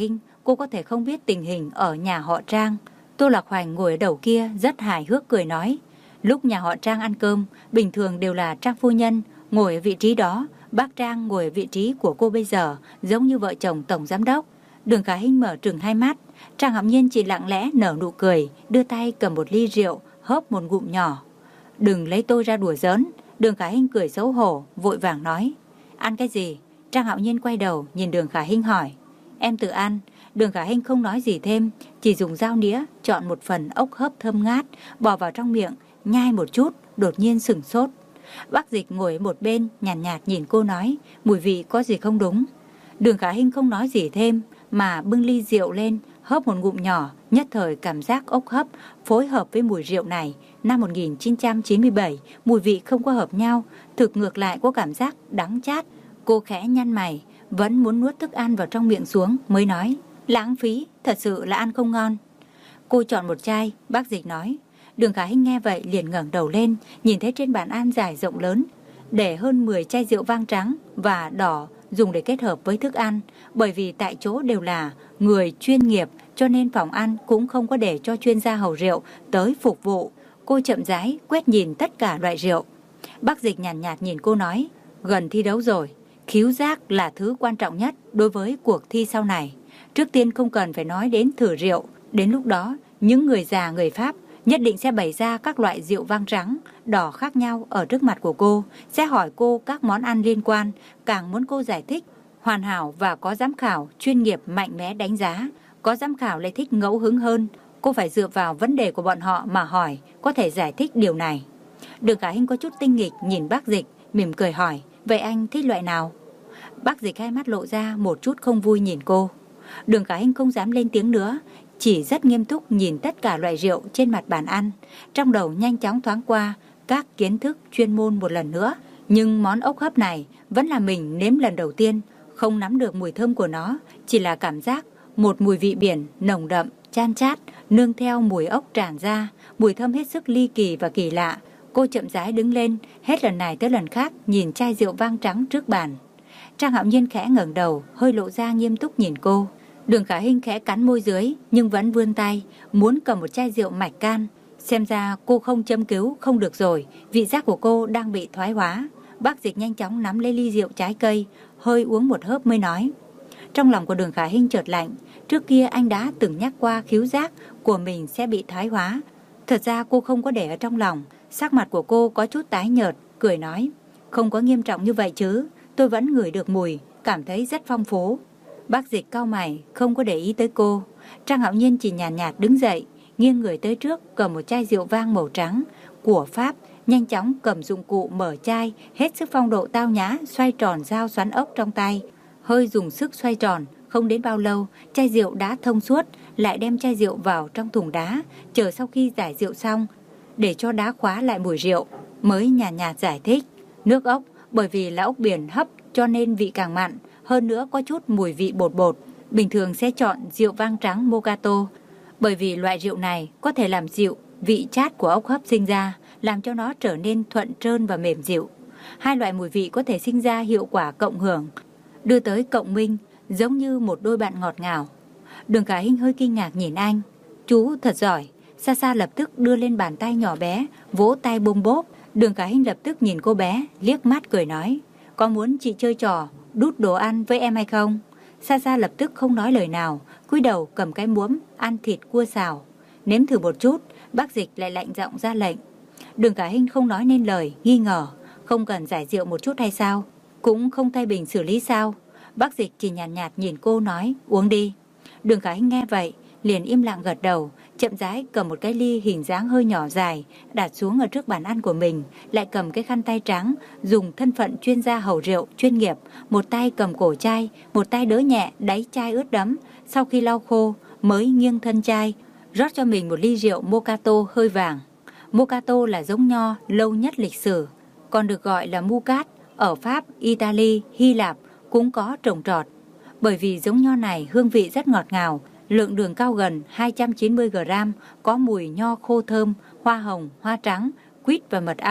cô có thể không biết tình hình ở nhà họ Trang. Tô Lạc Hoành ngồi ở đầu kia rất hài hước cười nói. Lúc nhà họ Trang ăn cơm, bình thường đều là Trang phu nhân ngồi ở vị trí đó, bác Trang ngồi ở vị trí của cô bây giờ, giống như vợ chồng tổng giám đốc. Đường Khả Hinh mở trừng hai mắt, Trang Hạo Nhiên chỉ lặng lẽ nở nụ cười, đưa tay cầm một ly rượu, hớp một ngụm nhỏ. Đừng lấy tôi ra đùa giỡn. Đường Khả Hinh cười xấu hổ, vội vàng nói. Ăn cái gì? Trang Hạo Nhiên quay đầu nhìn Đường Khả Hinh hỏi. Em tự ăn. Đường Khả Hinh không nói gì thêm, chỉ dùng dao nĩa chọn một phần ốc hấp thơm ngát, bỏ vào trong miệng, nhai một chút, đột nhiên sửng sốt. Bác Dịch ngồi ở một bên, nhàn nhạt, nhạt nhìn cô nói, mùi vị có gì không đúng. Đường Khả Hinh không nói gì thêm, mà bưng ly rượu lên, hớp một ngụm nhỏ, nhất thời cảm giác ốc hấp phối hợp với mùi rượu này. Năm một nghìn chín trăm chín mươi bảy, mùi vị không có hợp nhau, thực ngược lại có cảm giác đắng chát. Cô khẽ nhăn mày, vẫn muốn nuốt thức ăn vào trong miệng xuống, mới nói, lãng phí, thật sự là ăn không ngon. Cô chọn một chai, bác Dịch nói. Đường Khả Hinh nghe vậy liền ngẩng đầu lên, nhìn thấy trên bàn ăn dài rộng lớn, để hơn mười chai rượu vang trắng và đỏ dùng để kết hợp với thức ăn. Bởi vì tại chỗ đều là người chuyên nghiệp, cho nên phòng ăn cũng không có để cho chuyên gia hầu rượu tới phục vụ. Cô chậm rãi quét nhìn tất cả loại rượu. Bác Dịch nhàn nhạt, nhạt nhìn cô nói, gần thi đấu rồi, khứu giác là thứ quan trọng nhất đối với cuộc thi sau này. Trước tiên không cần phải nói đến thử rượu, đến lúc đó những người già người Pháp nhất định sẽ bày ra các loại rượu vang trắng, đỏ khác nhau ở trước mặt của cô, sẽ hỏi cô các món ăn liên quan, càng muốn cô giải thích hoàn hảo, và có giám khảo chuyên nghiệp mạnh mẽ đánh giá. Có giám khảo lại thích ngẫu hứng hơn, cô phải dựa vào vấn đề của bọn họ mà hỏi, có thể giải thích điều này. Đường Khả Hinh có chút tinh nghịch nhìn bác Dịch, mỉm cười hỏi, vậy anh thích loại nào? Bác Dịch hai mắt lộ ra một chút không vui nhìn cô. Đường Khả Hinh không dám lên tiếng nữa, chỉ rất nghiêm túc nhìn tất cả loại rượu trên mặt bàn ăn. Trong đầu nhanh chóng thoáng qua các kiến thức chuyên môn một lần nữa. Nhưng món ốc hấp này vẫn là mình nếm lần đầu tiên, không nắm được mùi thơm của nó, chỉ là cảm giác một mùi vị biển nồng đậm, chan chát, nương theo mùi ốc tràn ra, mùi thơm hết sức ly kỳ và kỳ lạ. Cô chậm rãi đứng lên, hết lần này tới lần khác nhìn chai rượu vang trắng trước bàn. Trang Hạo Nhiên khẽ ngẩng đầu, hơi lộ ra nghiêm túc nhìn cô. Đường Khả Hinh khẽ cắn môi dưới, nhưng vẫn vươn tay, muốn cầm một chai rượu mạch can. Xem ra cô không châm cứu không được rồi, vị giác của cô đang bị thoái hóa. Bác Dịch nhanh chóng nắm lấy ly rượu trái cây, hơi uống một hớp mới nói. Trong lòng của Đường Khả Hinh chợt lạnh, trước kia anh đã từng nhắc qua khứu giác của mình sẽ bị thoái hóa. Thật ra cô không có để ở trong lòng, sắc mặt của cô có chút tái nhợt, cười nói. Không có nghiêm trọng như vậy chứ, tôi vẫn ngửi được mùi, cảm thấy rất phong phú. Bác Dịch cau mày, không có để ý tới cô. Trang Hạo Nhiên chỉ nhàn nhạt, nhạt đứng dậy, nghiêng người tới trước, cầm một chai rượu vang màu trắng của Pháp, nhanh chóng cầm dụng cụ mở chai, hết sức phong độ tao nhã, xoay tròn dao xoắn ốc trong tay. Hơi dùng sức xoay tròn, không đến bao lâu, chai rượu đã thông suốt, lại đem chai rượu vào trong thùng đá, chờ sau khi giải rượu xong, để cho đá khóa lại mùi rượu, mới nhàn nhạt, nhạt giải thích. Nước ốc, bởi vì là ốc biển hấp cho nên vị càng mặn, hơn nữa có chút mùi vị bột bột. Bình thường sẽ chọn rượu vang trắng Mocato, bởi vì loại rượu này có thể làm dịu vị chát của ốc hấp sinh ra, làm cho nó trở nên thuận trơn và mềm dịu. Hai loại mùi vị có thể sinh ra hiệu quả cộng hưởng, đưa tới cộng minh, giống như một đôi bạn ngọt ngào. Đường Khả Hinh hơi kinh ngạc nhìn anh. Chú thật giỏi. Xa xa lập tức đưa lên bàn tay nhỏ bé, vỗ tay bôm bốp. Đường Khả Hinh lập tức nhìn cô bé, liếc mắt cười nói, có muốn chị chơi trò đút đồ ăn với em hay không? Xa xa lập tức không nói lời nào, cúi đầu cầm cái muỗng ăn thịt cua xào. Nếm thử một chút, bác Dịch lại lạnh giọng ra lệnh. Đường Khả Hinh không nói nên lời, nghi ngờ, không cần giải rượu một chút hay sao? Cũng không thay bình xử lý sao? Bác Dịch chỉ nhàn nhạt, nhạt nhìn cô nói, uống đi. Đường Khả Hinh nghe vậy, liền im lặng gật đầu, chậm rãi cầm một cái ly hình dáng hơi nhỏ dài, đặt xuống ở trước bàn ăn của mình, lại cầm cái khăn tay trắng, dùng thân phận chuyên gia hầu rượu chuyên nghiệp, một tay cầm cổ chai, một tay đỡ nhẹ đáy chai ướt đẫm, sau khi lau khô, mới nghiêng thân chai, rót cho mình một ly rượu Mocato hơi vàng. Mocato là giống nho lâu nhất lịch sử, còn được gọi là Mucat, ở Pháp, Italy, Hy Lạp cũng có trồng trọt. Bởi vì giống nho này hương vị rất ngọt ngào, lượng đường cao gần hai trăm chín mươi gam, có mùi nho khô thơm, hoa hồng, hoa trắng, quýt và mật ong,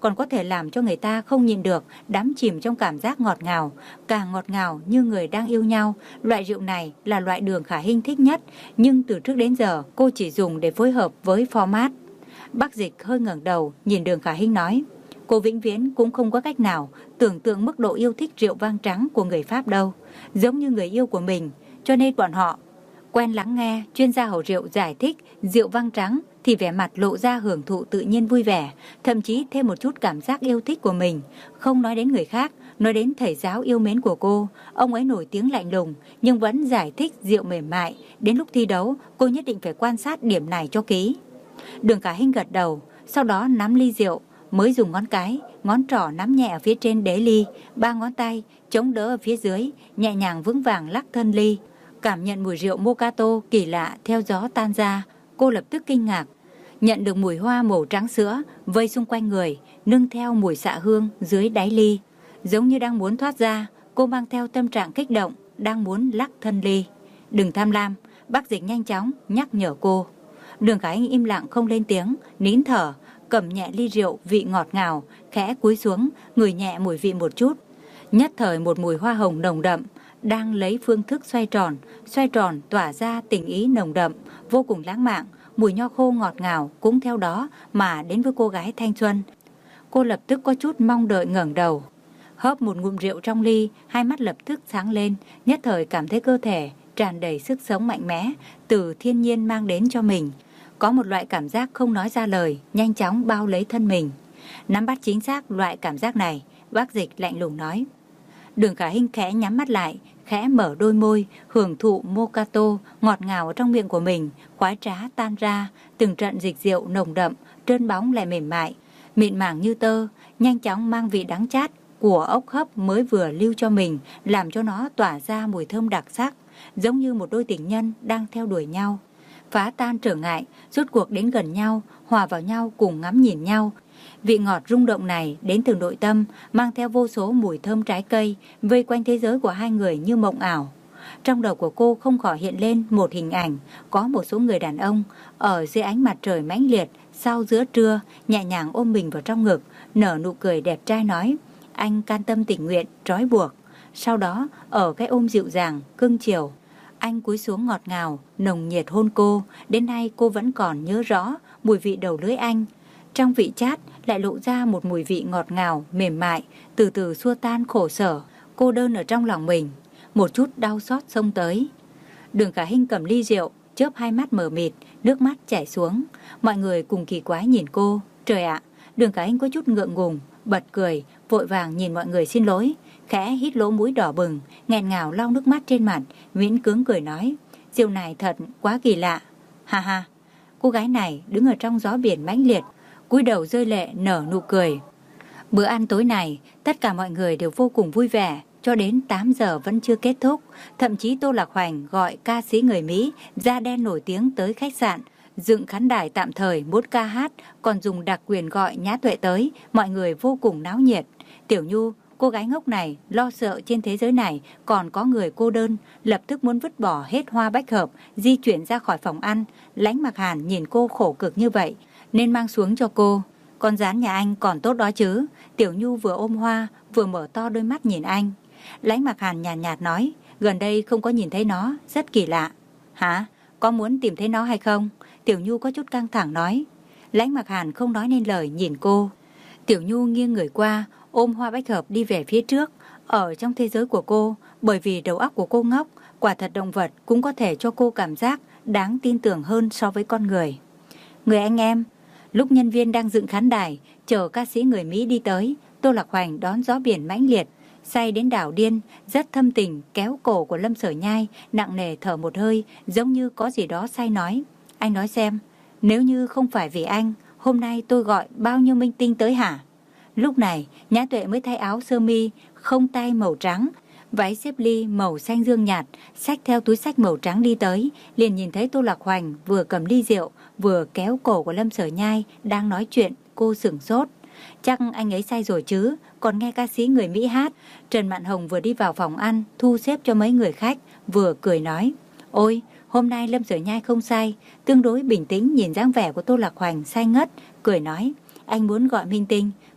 còn có thể làm cho người ta không nhịn được, đắm chìm trong cảm giác ngọt ngào, càng ngọt ngào như người đang yêu nhau. Loại rượu này là loại Đường Khả Hinh thích nhất, nhưng từ trước đến giờ cô chỉ dùng để phối hợp với format. Bác Dịch hơi ngẩng đầu nhìn Đường Khả Hinh nói, cô vĩnh viễn cũng không có cách nào tưởng tượng mức độ yêu thích rượu vang trắng của người Pháp đâu, giống như người yêu của mình, cho nên bọn họ quen lắng nghe chuyên gia hầu rượu giải thích rượu vang trắng thì vẻ mặt lộ ra hưởng thụ tự nhiên vui vẻ, thậm chí thêm một chút cảm giác yêu thích của mình. Không nói đến người khác, nói đến thầy giáo yêu mến của cô, ông ấy nổi tiếng lạnh lùng nhưng vẫn giải thích rượu mềm mại. Đến lúc thi đấu, cô nhất định phải quan sát điểm này cho kỹ. Đường Khả Hinh gật đầu, sau đó nắm ly rượu, mới dùng ngón cái, ngón trỏ nắm nhẹ ở phía trên đế ly, ba ngón tay chống đỡ ở phía dưới, nhẹ nhàng vững vàng lắc thân ly. Cảm nhận mùi rượu Mocato kỳ lạ theo gió tan ra, cô lập tức kinh ngạc. Nhận được mùi hoa màu trắng sữa vây xung quanh người, nương theo mùi xạ hương dưới đáy ly. Giống như đang muốn thoát ra, cô mang theo tâm trạng kích động, đang muốn lắc thân ly. Đừng tham lam, bác Dịch nhanh chóng nhắc nhở cô. Đường Khả Hinh im lặng không lên tiếng, nín thở, cầm nhẹ ly rượu vị ngọt ngào, khẽ cúi xuống, ngửi nhẹ mùi vị một chút. Nhất thời một mùi hoa hồng nồng đậm đang lấy phương thức xoay tròn, xoay tròn tỏa ra tình ý nồng đậm, vô cùng lãng mạn. Mùi nho khô ngọt ngào cũng theo đó mà đến với cô gái thanh xuân. Cô lập tức có chút mong đợi ngẩng đầu, hớp một ngụm rượu trong ly, hai mắt lập tức sáng lên, nhất thời cảm thấy cơ thể tràn đầy sức sống mạnh mẽ từ thiên nhiên mang đến cho mình. Có một loại cảm giác không nói ra lời, nhanh chóng bao lấy thân mình. Nắm bắt chính xác loại cảm giác này, bác Dịch lạnh lùng nói. Đường Khả Hinh khẽ nhắm mắt lại, khẽ mở đôi môi, hưởng thụ Mocato ngọt ngào ở trong miệng của mình, khoái trá tan ra, từng trận dịch rượu nồng đậm, trơn bóng lại mềm mại, mịn màng như tơ, nhanh chóng mang vị đắng chát của ốc hấp mới vừa lưu cho mình, làm cho nó tỏa ra mùi thơm đặc sắc, giống như một đôi tình nhân đang theo đuổi nhau. Phá tan trở ngại, rốt cuộc đến gần nhau, hòa vào nhau cùng ngắm nhìn nhau. Vị ngọt rung động này đến từ nội tâm, mang theo vô số mùi thơm trái cây, vây quanh thế giới của hai người như mộng ảo. Trong đầu của cô không khỏi hiện lên một hình ảnh, có một số người đàn ông ở dưới ánh mặt trời mãnh liệt, sau giữa trưa, nhẹ nhàng ôm mình vào trong ngực, nở nụ cười đẹp trai nói, anh can tâm tình nguyện, trói buộc. Sau đó, ở cái ôm dịu dàng, cưng chiều, anh cúi xuống ngọt ngào, nồng nhiệt hôn cô. Đến nay cô vẫn còn nhớ rõ mùi vị đầu lưỡi anh. Trong vị chát lại lộ ra một mùi vị ngọt ngào, mềm mại, từ từ xua tan khổ sở, cô đơn ở trong lòng mình. Một chút đau xót xông tới. Đường Khả Hinh cầm ly rượu, chớp hai mắt mờ mịt, nước mắt chảy xuống. Mọi người cùng kỳ quái nhìn cô. Trời ạ, Đường Khả Hinh có chút ngượng ngùng, bật cười, vội vàng nhìn mọi người xin lỗi, khẽ hít lỗ mũi đỏ bừng, nghẹn ngào lau nước mắt trên mặt, miễn cưỡng cười nói, rượu này thật quá kỳ lạ. Ha ha. Cô gái này đứng ở trong gió biển mãnh liệt, cúi đầu rơi lệ nở nụ cười. Bữa ăn tối này, tất cả mọi người đều vô cùng vui vẻ, cho đến tám giờ vẫn chưa kết thúc. Thậm chí Tô Lạc Hoành gọi ca sĩ người Mỹ da đen nổi tiếng tới khách sạn, dựng khán đài tạm thời muốn ca hát, còn dùng đặc quyền gọi Nhã Tuệ tới, mọi người vô cùng náo nhiệt. Tiểu Nhu, cô gái ngốc này, lo sợ trên thế giới này còn có người cô đơn, lập tức muốn vứt bỏ hết hoa bách hợp, di chuyển ra khỏi phòng ăn. Lãnh Mặc Hàn nhìn cô khổ cực như vậy, nên mang xuống cho cô. Con rán nhà anh còn tốt đó chứ. Tiểu Nhu vừa ôm hoa, vừa mở to đôi mắt nhìn anh. Lãnh Mặc Hàn nhàn nhạt, nhạt nói, gần đây không có nhìn thấy nó, rất kỳ lạ. Hả? Có muốn tìm thấy nó hay không? Tiểu Nhu có chút căng thẳng nói. Lãnh Mặc Hàn không nói nên lời nhìn cô. Tiểu Nhu nghiêng người qua, ôm hoa bách hợp đi về phía trước. Ở trong thế giới của cô, bởi vì đầu óc của cô ngốc, quả thật động vật cũng có thể cho cô cảm giác đáng tin tưởng hơn so với con người. Người anh em. Lúc nhân viên đang dựng khán đài, chờ ca sĩ người Mỹ đi tới, Tô Lạc Hoành đón gió biển mãnh liệt, say đến đảo điên, rất thâm tình, kéo cổ của Lâm Sở Nhai, nặng nề thở một hơi, giống như có gì đó say nói. Anh nói xem, nếu như không phải vì anh, hôm nay tôi gọi bao nhiêu minh tinh tới hả? Lúc này, Nhã Tuệ mới thay áo sơ mi, không tay màu trắng, váy xếp ly màu xanh dương nhạt, xách theo túi xách màu trắng đi tới, liền nhìn thấy Tô Lạc Hoành vừa cầm ly rượu, vừa kéo cổ của Lâm Sở Nhai, đang nói chuyện, cô sửng sốt. Chắc anh ấy say rồi chứ, còn nghe ca sĩ người Mỹ hát. Trần Mạn Hồng vừa đi vào phòng ăn, thu xếp cho mấy người khách, vừa cười nói, ôi, hôm nay Lâm Sở Nhai không say, tương đối bình tĩnh nhìn dáng vẻ của Tô Lạc Hoành say ngất, cười nói, anh muốn gọi minh tinh,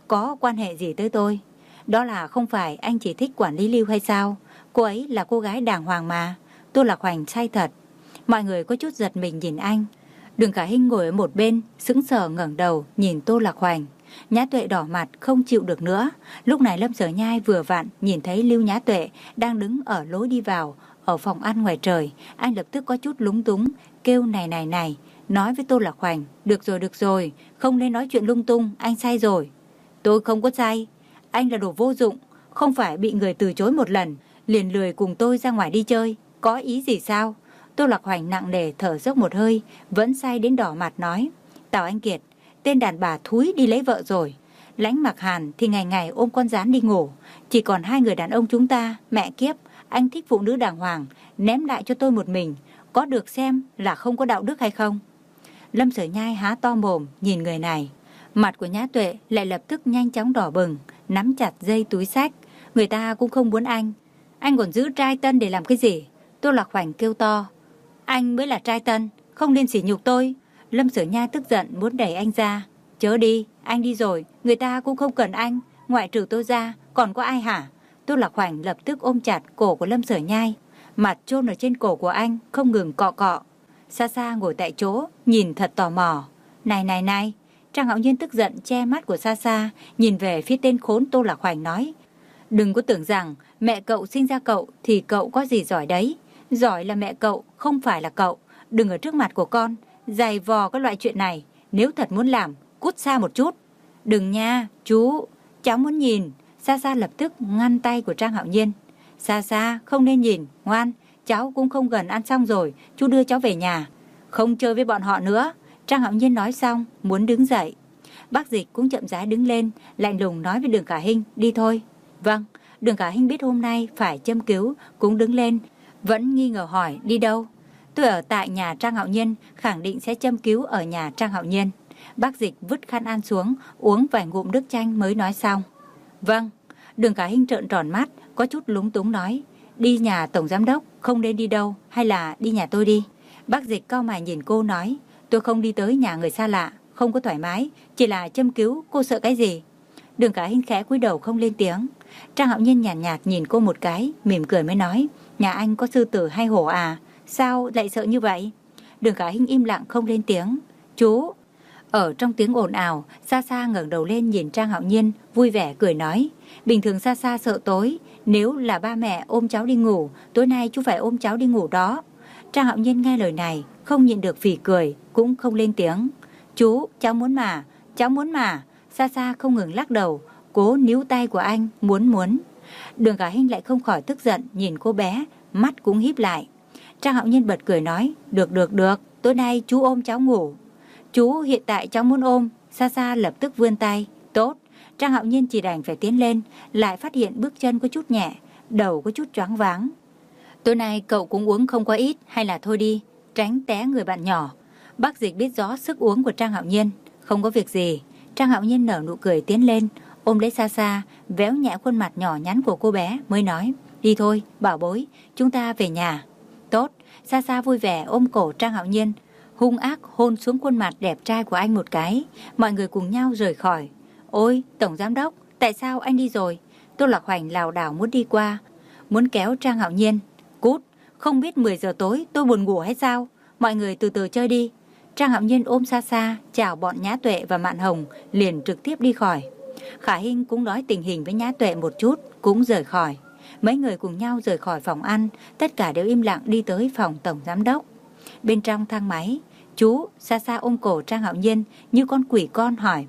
có quan hệ gì tới tôi? Đó là không phải anh chỉ thích quản lý Lưu hay sao? Cô ấy là cô gái đàng hoàng mà. Tô Lạc Hoành say thật. Mọi người có chút giật mình nhìn anh. Đường Khả Hinh ngồi ở một bên, sững sờ ngẩng đầu nhìn Tô Lạc Hoành. Nhã Tuệ đỏ mặt không chịu được nữa. Lúc này Lâm Sở Nhai vừa vặn nhìn thấy Lưu Nhã Tuệ đang đứng ở lối đi vào ở phòng ăn ngoài trời. Anh lập tức có chút lúng túng, kêu này này này, nói với Tô Lạc Hoành, được rồi được rồi, không nên nói chuyện lung tung, anh say rồi. Tôi không có say, anh là đồ vô dụng, không phải bị người từ chối một lần liền lười cùng tôi ra ngoài đi chơi, có ý gì sao? Tô Lạc Hoành nặng nề thở dốc một hơi, vẫn say đến đỏ mặt nói, Tào Anh Kiệt, tên đàn bà thúi đi lấy vợ rồi. Lãnh Mặc Hàn thì ngày ngày ôm con rán đi ngủ, chỉ còn hai người đàn ông chúng ta, mẹ kiếp, anh thích phụ nữ đàng hoàng, ném lại cho tôi một mình, có được xem là không có đạo đức hay không? Lâm Sở Nhai há to mồm nhìn người này, mặt của Nhã Tuệ lại lập tức nhanh chóng đỏ bừng, nắm chặt dây túi xách. Người ta cũng không muốn anh, anh còn giữ trai tân để làm cái gì? Tô Lạc Hoành kêu to, anh mới là trai tân, không nên sỉ nhục tôi. Lâm Sở Nhai tức giận muốn đẩy anh ra. Chớ đi, anh đi rồi, người ta cũng không cần anh, ngoại trừ tôi ra, còn có ai hả? Tô Lạc Hoành lập tức ôm chặt cổ của Lâm Sở Nhai, mặt chôn ở trên cổ của anh, không ngừng cọ cọ. Xa xa ngồi tại chỗ, nhìn thật tò mò. Này này này, Trang Hạo Nhiên tức giận che mắt của Xa Xa, nhìn về phía tên khốn Tô Lạc Hoành nói, đừng có tưởng rằng mẹ cậu sinh ra cậu thì cậu có gì giỏi đấy. Giỏi là mẹ cậu, không phải là cậu. Đừng ở trước mặt của con giày vò cái loại chuyện này. Nếu thật muốn làm, cút xa một chút. Đừng nha, chú, cháu muốn nhìn. Xa Xa lập tức ngăn tay của Trang Hạo Nhiên. Xa Xa, không nên nhìn, ngoan. Cháu cũng không gần ăn xong rồi, chú đưa cháu về nhà. Không chơi với bọn họ nữa. Trang Hạo Nhiên nói xong, muốn đứng dậy. Bác Dịch cũng chậm rãi đứng lên, lạnh lùng nói với Đường Khả Hinh, đi thôi. Vâng, Đường Khả Hinh biết hôm nay phải châm cứu, cũng đứng lên, vẫn nghi ngờ hỏi đi đâu. Tôi ở tại nhà Trang Hạo Nhiên, khẳng định sẽ châm cứu ở nhà Trang Hạo Nhiên. Bác Dịch vứt khăn ăn xuống, uống vài ngụm nước chanh mới nói xong. Vâng, Đường Khả Hinh trợn tròn mắt, có chút lúng túng nói, đi nhà Tổng Giám Đốc, không nên đi đâu, hay là đi nhà tôi đi. Bác Dịch cau mày nhìn cô nói, tôi không đi tới nhà người xa lạ, không có thoải mái, chỉ là châm cứu, cô sợ cái gì? Đường Khả Hinh khẽ cúi đầu không lên tiếng. Trang Hạo Nhiên nhàn nhạt, nhạt nhìn cô một cái, mỉm cười mới nói, nhà anh có sư tử hay hổ à? Sao lại sợ như vậy? Đường Khả Hinh im lặng không lên tiếng. Chú! Ở trong tiếng ồn ào, Xa Xa ngẩng đầu lên nhìn Trang Hạo Nhiên, vui vẻ cười nói, bình thường Xa Xa sợ tối, nếu là ba mẹ ôm cháu đi ngủ, tối nay chú phải ôm cháu đi ngủ đó. Trang Hạo Nhiên nghe lời này, không nhịn được phì cười, cũng không lên tiếng. Chú, cháu muốn mà, cháu muốn mà. Xa Xa không ngừng lắc đầu, cố níu tay của anh, muốn muốn. Đường Khả Hinh lại không khỏi tức giận, nhìn cô bé, mắt cũng híp lại. Trang Hạo Nhiên bật cười nói, được được được, tối nay chú ôm cháu ngủ. Chú, hiện tại cháu muốn ôm. Xa Xa lập tức vươn tay, tốt. Trang Hạo Nhiên chỉ đành phải tiến lên, lại phát hiện bước chân có chút nhẹ, đầu có chút choáng váng. Tối nay cậu cũng uống không quá ít, hay là thôi đi, tránh té người bạn nhỏ. Bác Dịch biết rõ sức uống của Trang Hạo Nhiên, không có việc gì. Trang Hạo Nhiên nở nụ cười tiến lên, ôm lấy Xa Xa, véo nhẹ khuôn mặt nhỏ nhắn của cô bé mới nói, đi thôi, bảo bối, chúng ta về nhà. Tốt. Xa Xa vui vẻ ôm cổ Trang Hạo Nhiên, hung ác hôn xuống khuôn mặt đẹp trai của anh một cái. Mọi người cùng nhau rời khỏi. Ôi, Tổng Giám Đốc, tại sao anh đi rồi? Tô Lạc Hoành lảo đảo muốn đi qua, muốn kéo Trang Hạo Nhiên. Cút, không biết mười giờ tối tôi buồn ngủ hay sao? Mọi người từ từ chơi đi. Trang Hạo Nhiên ôm Xa Xa, chào bọn Nhã Tuệ và Mạn Hồng, liền trực tiếp đi khỏi. Khả Hinh cũng nói tình hình với Nhã Tuệ một chút, cũng rời khỏi. Mấy người cùng nhau rời khỏi phòng ăn, tất cả đều im lặng đi tới phòng Tổng Giám Đốc. Bên trong thang máy, chú, Xa Xa ôm cổ Trang Hạo Nhiên như con quỷ con hỏi,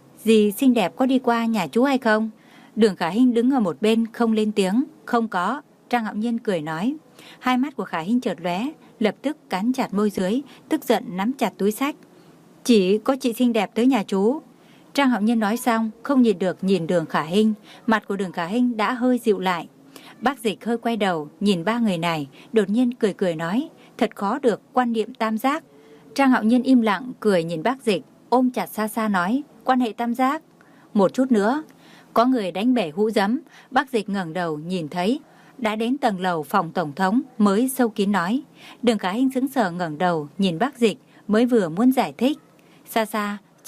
dì xinh đẹp có đi qua nhà chú hay không? Đường Khả Hinh đứng ở một bên không lên tiếng, không có. Trang Hạo Nhiên cười nói. Hai mắt của Khả Hinh chợt lóe, lập tức cắn chặt môi dưới, tức giận nắm chặt túi xách. Chỉ có chị xinh đẹp tới nhà chú. Trang Hạo Nhiên nói xong, không nhìn được nhìn Đường Khả Hinh, mặt của Đường Khả Hinh đã hơi dịu lại. Bác Dịch hơi quay đầu, nhìn ba người này, đột nhiên cười cười nói, thật khó được quan niệm tam giác. Trang Hạo Nhiên im lặng cười nhìn bác Dịch, ôm chặt Xa Xa nói, quan hệ tam giác. Một chút nữa, có người đánh bể hũ giấm. Bác Dịch ngẩng đầu nhìn thấy đã đến tầng lầu phòng tổng thống, mới sâu kín nói. Đường Khả Hinh sững sờ ngẩng đầu nhìn bác Dịch, mới vừa muốn giải thích. Xa Xa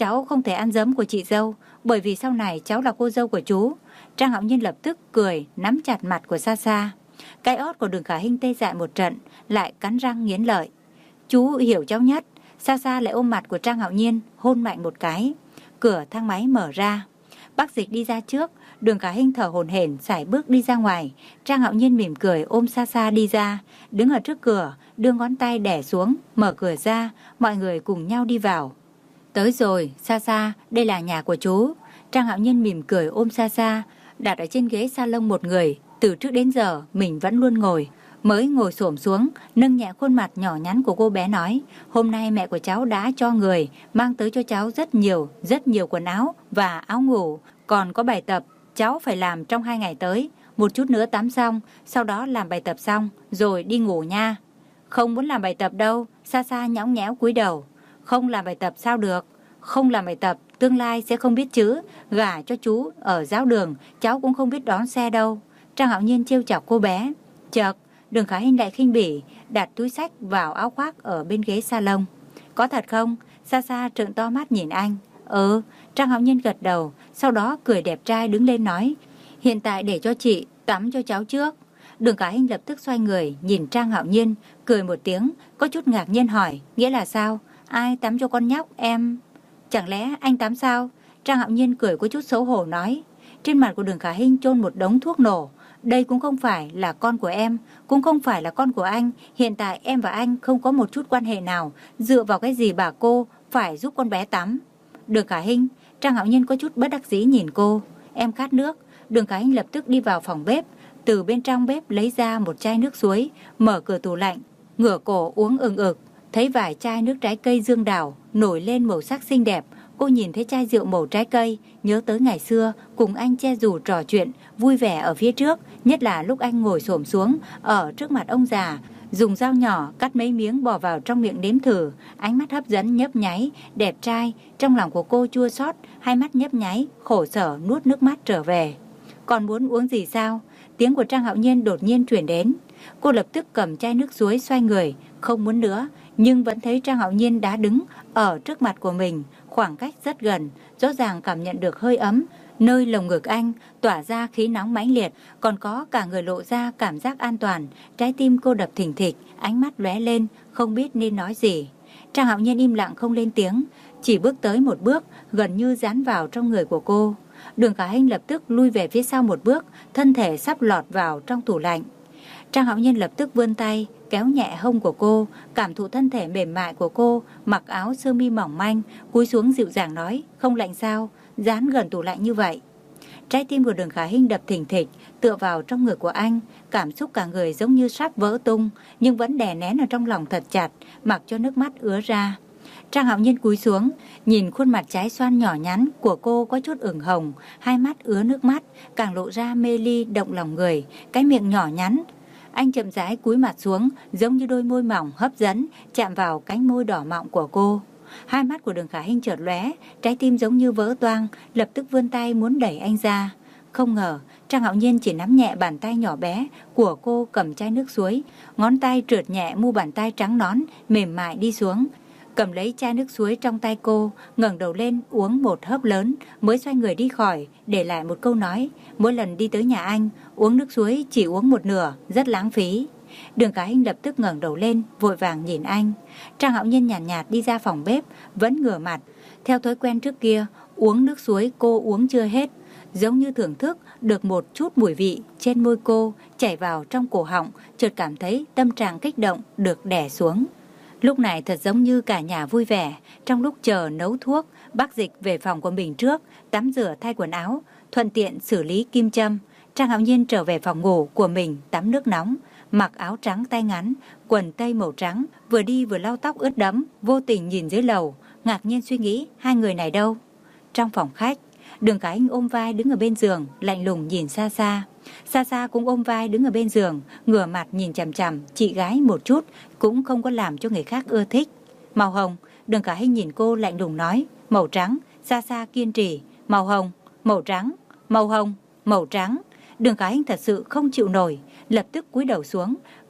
cháu không thể ăn giấm của chị dâu, bởi vì sau này cháu là cô dâu của chú. Trang Hạo Nhiên lập tức cười, nắm chặt mặt của Sa Sa. Cái ót của Đường Khả Hinh tê dại một trận, lại cắn răng nghiến lợi. Chú hiểu cháu nhất. Sa Sa lại ôm mặt của Trang Hạo Nhiên, hôn mạnh một cái. Cửa thang máy mở ra. Bác Dịch đi ra trước, Đường Khả Hinh thở hổn hển sải bước đi ra ngoài. Trang Hạo Nhiên mỉm cười ôm Sa Sa đi ra, đứng ở trước cửa, đưa ngón tay đè xuống, mở cửa ra, mọi người cùng nhau đi vào. Tới rồi, Sa Sa, đây là nhà của chú. Trang Hạo Nhiên mỉm cười ôm Sa Sa, đặt ở trên ghế salon một người. Từ trước đến giờ mình vẫn luôn ngồi. Mới ngồi xổm xuống, nâng nhẹ khuôn mặt nhỏ nhắn của cô bé nói, hôm nay mẹ của cháu đã cho người mang tới cho cháu rất nhiều, rất nhiều quần áo và áo ngủ. Còn có bài tập, cháu phải làm trong hai ngày tới. Một chút nữa tắm xong, sau đó làm bài tập xong, rồi đi ngủ nha. Không muốn làm bài tập đâu. Sa Sa nhõng nhẽo cúi đầu. Không làm bài tập sao được? Không làm bài tập, tương lai sẽ không biết chữ. Gả cho chú ở giáo đường, cháu cũng không biết đón xe đâu. Trang Hạo Nhiên trêu chọc cô bé. Chợt, Đường Khả Hinh lại khinh bỉ, đặt túi xách vào áo khoác ở bên ghế salon. Có thật không? Sa Sa trợn to mắt nhìn anh. Ừ. Trang Hạo Nhiên gật đầu, sau đó cười đẹp trai đứng lên nói, hiện tại để cho chị tắm cho cháu trước. Đường Khả Hinh lập tức xoay người nhìn Trang Hạo Nhiên, cười một tiếng, có chút ngạc nhiên hỏi, nghĩa là sao? Ai tắm cho con nhóc em? Chẳng lẽ anh tắm sao? Trang Hạo Nhiên cười có chút xấu hổ nói. Trên mặt của Đường Khả Hinh chôn một đống thuốc nổ. Đây cũng không phải là con của em, cũng không phải là con của anh. Hiện tại em và anh không có một chút quan hệ nào. Dựa vào cái gì bà cô phải giúp con bé tắm? Đường Khả Hinh, Trang Hạo Nhiên có chút bất đắc dĩ nhìn cô. Em khát nước. Đường Khả Hinh lập tức đi vào phòng bếp, từ bên trong bếp lấy ra một chai nước suối, mở cửa tủ lạnh, ngửa cổ uống ừng ực. Thấy vài chai nước trái cây dương đào nổi lên màu sắc xinh đẹp, cô nhìn thấy chai rượu màu trái cây, nhớ tới ngày xưa cùng anh che dù trò chuyện vui vẻ ở phía trước, nhất là lúc anh ngồi xổm xuống ở trước mặt ông già, dùng dao nhỏ cắt mấy miếng bỏ vào trong miệng nếm thử. Ánh mắt hấp dẫn nhấp nháy, đẹp trai. Trong lòng của cô chua xót, hai mắt nhấp nháy, khổ sở nuốt nước mắt trở về. Còn muốn uống gì sao? Tiếng của Trang Hạo Nhiên đột nhiên truyền đến. Cô lập tức cầm chai nước suối xoay người, không muốn nữa, nhưng vẫn thấy Trang Hạo Nhiên đã đứng ở trước mặt của mình, khoảng cách rất gần, rõ ràng cảm nhận được hơi ấm nơi lồng ngực anh tỏa ra khí nóng mãnh liệt, còn có cả người lộ ra cảm giác an toàn. Trái tim cô đập thình thịch, ánh mắt lóe lên, không biết nên nói gì. Trang Hạo Nhiên im lặng không lên tiếng, chỉ bước tới một bước, gần như dán vào trong người của cô. Đường Khả Hinh lập tức lui về phía sau một bước, thân thể sắp lọt vào trong tủ lạnh. Trang Hạo Nhiên lập tức vươn tay kéo nhẹ hông của cô, cảm thụ thân thể mềm mại của cô, mặc áo sơ mi mỏng manh, cúi xuống dịu dàng nói, không lạnh sao, dán gần tủ lạnh như vậy. Trái tim của Đường Khả Hinh đập thình thịch, tựa vào trong ngực của anh, cảm xúc cả người giống như sắp vỡ tung, nhưng vẫn đè nén ở trong lòng thật chặt, mặc cho nước mắt ứa ra. Trang Hạo Nhiên cúi xuống, nhìn khuôn mặt trái xoan nhỏ nhắn của cô có chút ửng hồng, hai mắt ứa nước mắt, càng lộ ra mê ly động lòng người, cái miệng nhỏ nhắn. Anh chậm rãi cúi mặt xuống, giống như đôi môi mỏng hấp dẫn, chạm vào cánh môi đỏ mọng của cô. Hai mắt của Đường Khả Hinh chợt lóe, trái tim giống như vỡ toang, lập tức vươn tay muốn đẩy anh ra. Không ngờ, Trang Hạo Nhiên chỉ nắm nhẹ bàn tay nhỏ bé của cô cầm chai nước suối, ngón tay trượt nhẹ mu bàn tay trắng nõn, mềm mại đi xuống, cầm lấy chai nước suối trong tay cô, ngẩng đầu lên uống một hớp lớn, mới xoay người đi khỏi, để lại một câu nói, mỗi lần đi tới nhà anh, uống nước suối chỉ uống một nửa, rất lãng phí. Đường Khả Hinh lập tức ngẩng đầu lên, vội vàng nhìn anh. Trang Hạo Nhiên nhàn nhạt, nhạt đi ra phòng bếp, vẫn ngửa mặt. Theo thói quen trước kia, uống nước suối cô uống chưa hết, giống như thưởng thức được một chút mùi vị trên môi cô chảy vào trong cổ họng, chợt cảm thấy tâm trạng kích động được đè xuống. Lúc này thật giống như cả nhà vui vẻ. Trong lúc chờ nấu thuốc, bác Dịch về phòng của mình trước, tắm rửa thay quần áo, thuận tiện xử lý kim châm. Trang Hạo Nhiên trở về phòng ngủ của mình tắm nước nóng, mặc áo trắng tay ngắn, quần tây màu trắng, vừa đi vừa lau tóc ướt đẫm, vô tình nhìn dưới lầu, ngạc nhiên suy nghĩ hai người này đâu. Trong phòng khách, Đường Khả Hinh ôm vai đứng ở bên giường, lạnh lùng nhìn Sa Sa. Sa Sa cũng ôm vai đứng ở bên giường, ngửa mặt nhìn chằm chằm chị gái một chút, cũng không có làm cho người khác ưa thích. Màu hồng, Đường Khả Hinh nhìn cô lạnh lùng nói, màu trắng. Sa Sa kiên trì, màu hồng, màu trắng, màu hồng, màu trắng. Đường Khả Hinh thật sự không chịu nổi, lập tức cúi đầu xuống,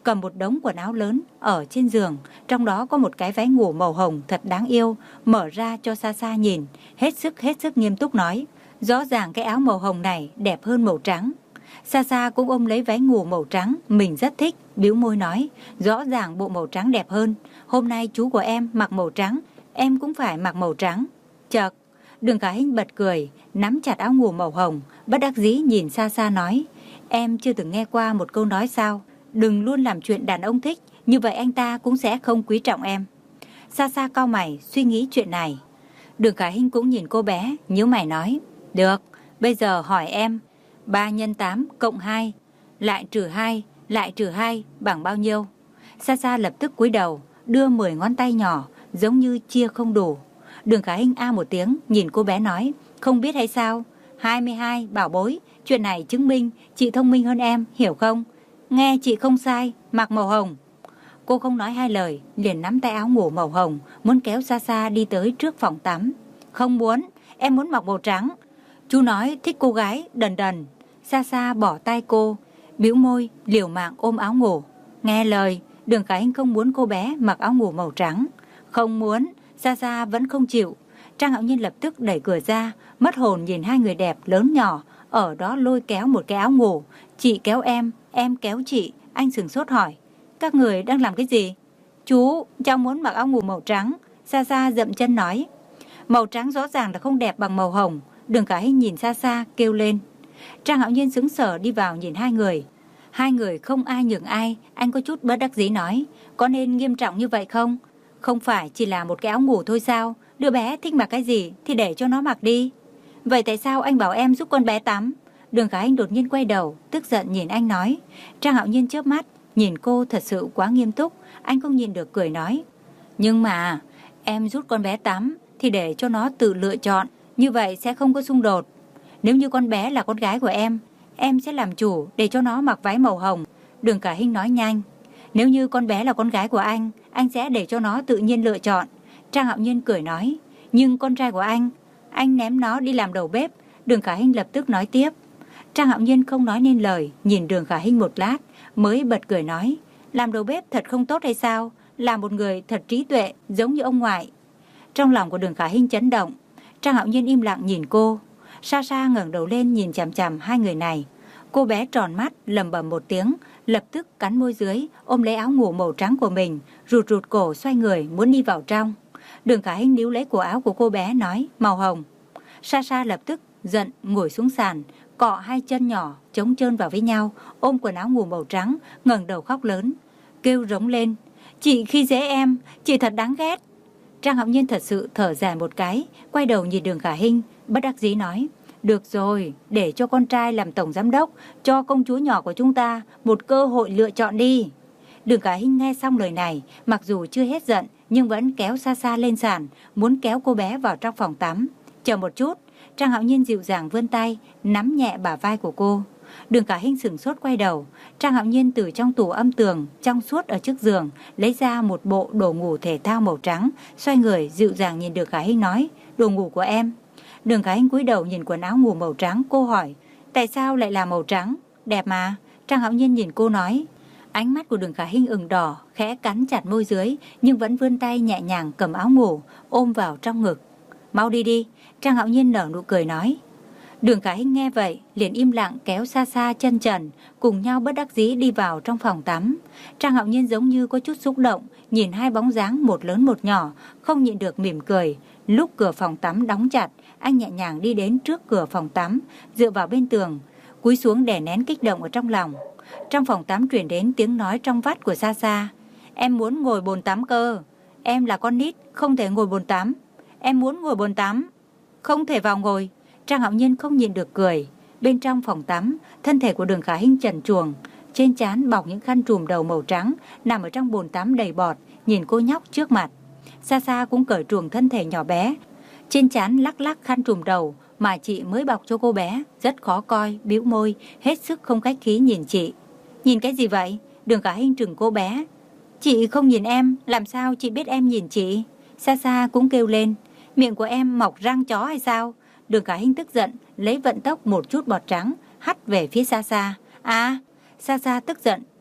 cầm một đống quần áo lớn ở trên giường, trong đó có một cái váy ngủ màu hồng thật đáng yêu, mở ra cho Sa Sa nhìn, hết sức hết sức nghiêm túc nói, rõ ràng cái áo màu hồng này đẹp hơn màu trắng. Sa Sa cũng ôm lấy váy ngủ màu trắng, mình rất thích, bĩu môi nói, rõ ràng bộ màu trắng đẹp hơn, hôm nay chú của em mặc màu trắng, em cũng phải mặc màu trắng. Chợt, Đường Khả Hinh bật cười, nắm chặt áo ngủ màu hồng, bất đắc dĩ nhìn Sa Sa nói, em chưa từng nghe qua một câu nói sao, đừng luôn làm chuyện đàn ông thích, như vậy anh ta cũng sẽ không quý trọng em. Sa Sa cau mày, suy nghĩ chuyện này. Đường Khả Hinh cũng nhìn cô bé, nhíu mày nói, được, bây giờ hỏi em, ba nhân tám cộng hai, lại trừ hai, lại trừ hai bằng bao nhiêu? Sa Sa lập tức cúi đầu, đưa mười ngón tay nhỏ, giống như chia không đủ. Đường Khả Hinh a một tiếng, nhìn cô bé nói, không biết hay sao? hai mươi hai, bảo bối, chuyện này chứng minh chị thông minh hơn em, hiểu không? Nghe chị không sai, mặc màu hồng. Cô không nói hai lời, liền nắm tay áo ngủ màu hồng, muốn kéo Sa Sa đi tới trước phòng tắm. Không muốn, em muốn mặc màu trắng. Chú nói thích cô gái đần đần. Sa Sa bỏ tay cô, bĩu môi, liều mạng ôm áo ngủ. Nghe lời, Đường Khả Hinh không muốn cô bé mặc áo ngủ màu trắng. Không muốn, Sa Sa vẫn không chịu. Trang Hạo Nhiên lập tức đẩy cửa ra, mất hồn nhìn hai người đẹp lớn nhỏ, ở đó lôi kéo một cái áo ngủ. Chị kéo em, em kéo chị. Anh sửng sốt hỏi, các người đang làm cái gì? Chú, cháu muốn mặc áo ngủ màu trắng. Sa Sa dậm chân nói. Màu trắng rõ ràng là không đẹp bằng màu hồng. Đường Khả Hinh nhìn Sa Sa kêu lên. Trang Hạo Nhiên sững sờ đi vào nhìn hai người. Hai người không ai nhường ai. Anh có chút bất đắc dĩ nói, có nên nghiêm trọng như vậy không? Không phải chỉ là một cái áo ngủ thôi sao? Đứa bé thích mặc cái gì thì để cho nó mặc đi. Vậy tại sao anh bảo em giúp con bé tắm? Đường Khả Hinh đột nhiên quay đầu, tức giận nhìn anh nói. Trang Hạo Nhiên chớp mắt, nhìn cô thật sự quá nghiêm túc. Anh không nhìn được cười nói, nhưng mà em giúp con bé tắm thì để cho nó tự lựa chọn, như vậy sẽ không có xung đột. Nếu như con bé là con gái của em, em sẽ làm chủ để cho nó mặc váy màu hồng. Đường Khả Hinh nói nhanh. Nếu như con bé là con gái của anh, anh sẽ để cho nó tự nhiên lựa chọn. Trang Hạo Nhiên cười nói, nhưng con trai của anh, anh ném nó đi làm đầu bếp. Đường Khả Hinh lập tức nói tiếp. Trang Hạo Nhiên không nói nên lời, nhìn Đường Khả Hinh một lát, mới bật cười nói, làm đầu bếp thật không tốt hay sao? Là một người thật trí tuệ, giống như ông ngoại. Trong lòng của Đường Khả Hinh chấn động. Trang Hạo Nhiên im lặng nhìn cô. Sa Sa ngẩng đầu lên nhìn chằm chằm hai người này. Cô bé tròn mắt, lẩm bẩm một tiếng, lập tức cắn môi dưới, ôm lấy áo ngủ màu trắng của mình, rụt rụt cổ xoay người muốn đi vào trong. Đường Khả Hinh níu lấy cổ áo của cô bé nói, màu hồng. Sa Sa lập tức giận ngồi xuống sàn, cọ hai chân nhỏ chống trơn vào với nhau, ôm quần áo ngủ màu trắng, ngẩng đầu khóc lớn, kêu rống lên, chị khi dễ em, chị thật đáng ghét. Trang Hạo Nhiên thật sự thở dài một cái, quay đầu nhìn Đường Khả Hinh, bất đắc dĩ nói, được rồi, để cho con trai làm tổng giám đốc, cho công chúa nhỏ của chúng ta một cơ hội lựa chọn đi. Đường Khả Hinh nghe xong lời này, mặc dù chưa hết giận, nhưng vẫn kéo Sa Sa lên sàn, muốn kéo cô bé vào trong phòng tắm. Chờ một chút. Trang Hạo Nhiên dịu dàng vươn tay, nắm nhẹ bả vai của cô. Đường Khả Hinh sửng sốt quay đầu. Trang Hạo Nhiên từ trong tủ âm tường, trong suốt ở trước giường, lấy ra một bộ đồ ngủ thể thao màu trắng, xoay người dịu dàng nhìn Đường Khả Hinh nói, đồ ngủ của em. Đường Khả Hinh cúi đầu nhìn quần áo ngủ màu trắng, cô hỏi, tại sao lại là màu trắng? Đẹp mà. Trang Hạo Nhiên nhìn cô nói. Ánh mắt của Đường Khả Hinh ửng đỏ, khẽ cắn chặt môi dưới, nhưng vẫn vươn tay nhẹ nhàng cầm áo ngủ, ôm vào trong ngực. Mau đi đi. Trang Hạo Nhiên nở nụ cười nói. Đường Khả Hinh nghe vậy, liền im lặng kéo Sa Sa chân trần, cùng nhau bất đắc dĩ đi vào trong phòng tắm. Trang Hạo Nhiên giống như có chút xúc động, nhìn hai bóng dáng một lớn một nhỏ, không nhịn được mỉm cười. Lúc cửa phòng tắm đóng chặt, anh nhẹ nhàng đi đến trước cửa phòng tắm, dựa vào bên tường, cúi xuống đè nén kích động ở trong lòng. Trong phòng tắm truyền đến tiếng nói trong vắt của Sa Sa. Em muốn ngồi bồn tắm cơ. Em là con nít, không thể ngồi bồn tắm. Em muốn ngồi bồn tắm. Không thể vào ngồi. Trang Hạo Nhiên không nhịn được cười. Bên trong phòng tắm, thân thể của Đường Khả Hinh trần truồng, trên trán bọc những khăn trùm đầu màu trắng, nằm ở trong bồn tắm đầy bọt, nhìn cô nhóc trước mặt. Sa Sa cũng cởi truồng thân thể nhỏ bé, trên trán lắc lắc khăn trùm đầu mà chị mới bọc cho cô bé, rất khó coi, bĩu môi, hết sức không khách khí nhìn chị. Nhìn cái gì vậy? Đường Khả Hinh trừng cô bé. Chị không nhìn em, làm sao chị biết em nhìn chị? Sa Sa cũng kêu lên. Miệng của em mọc răng chó hay sao? Đường Khả Hinh tức giận, lấy vận tốc một chút bọt trắng, hắt về phía Sa Sa. À, Sa Sa tức giận,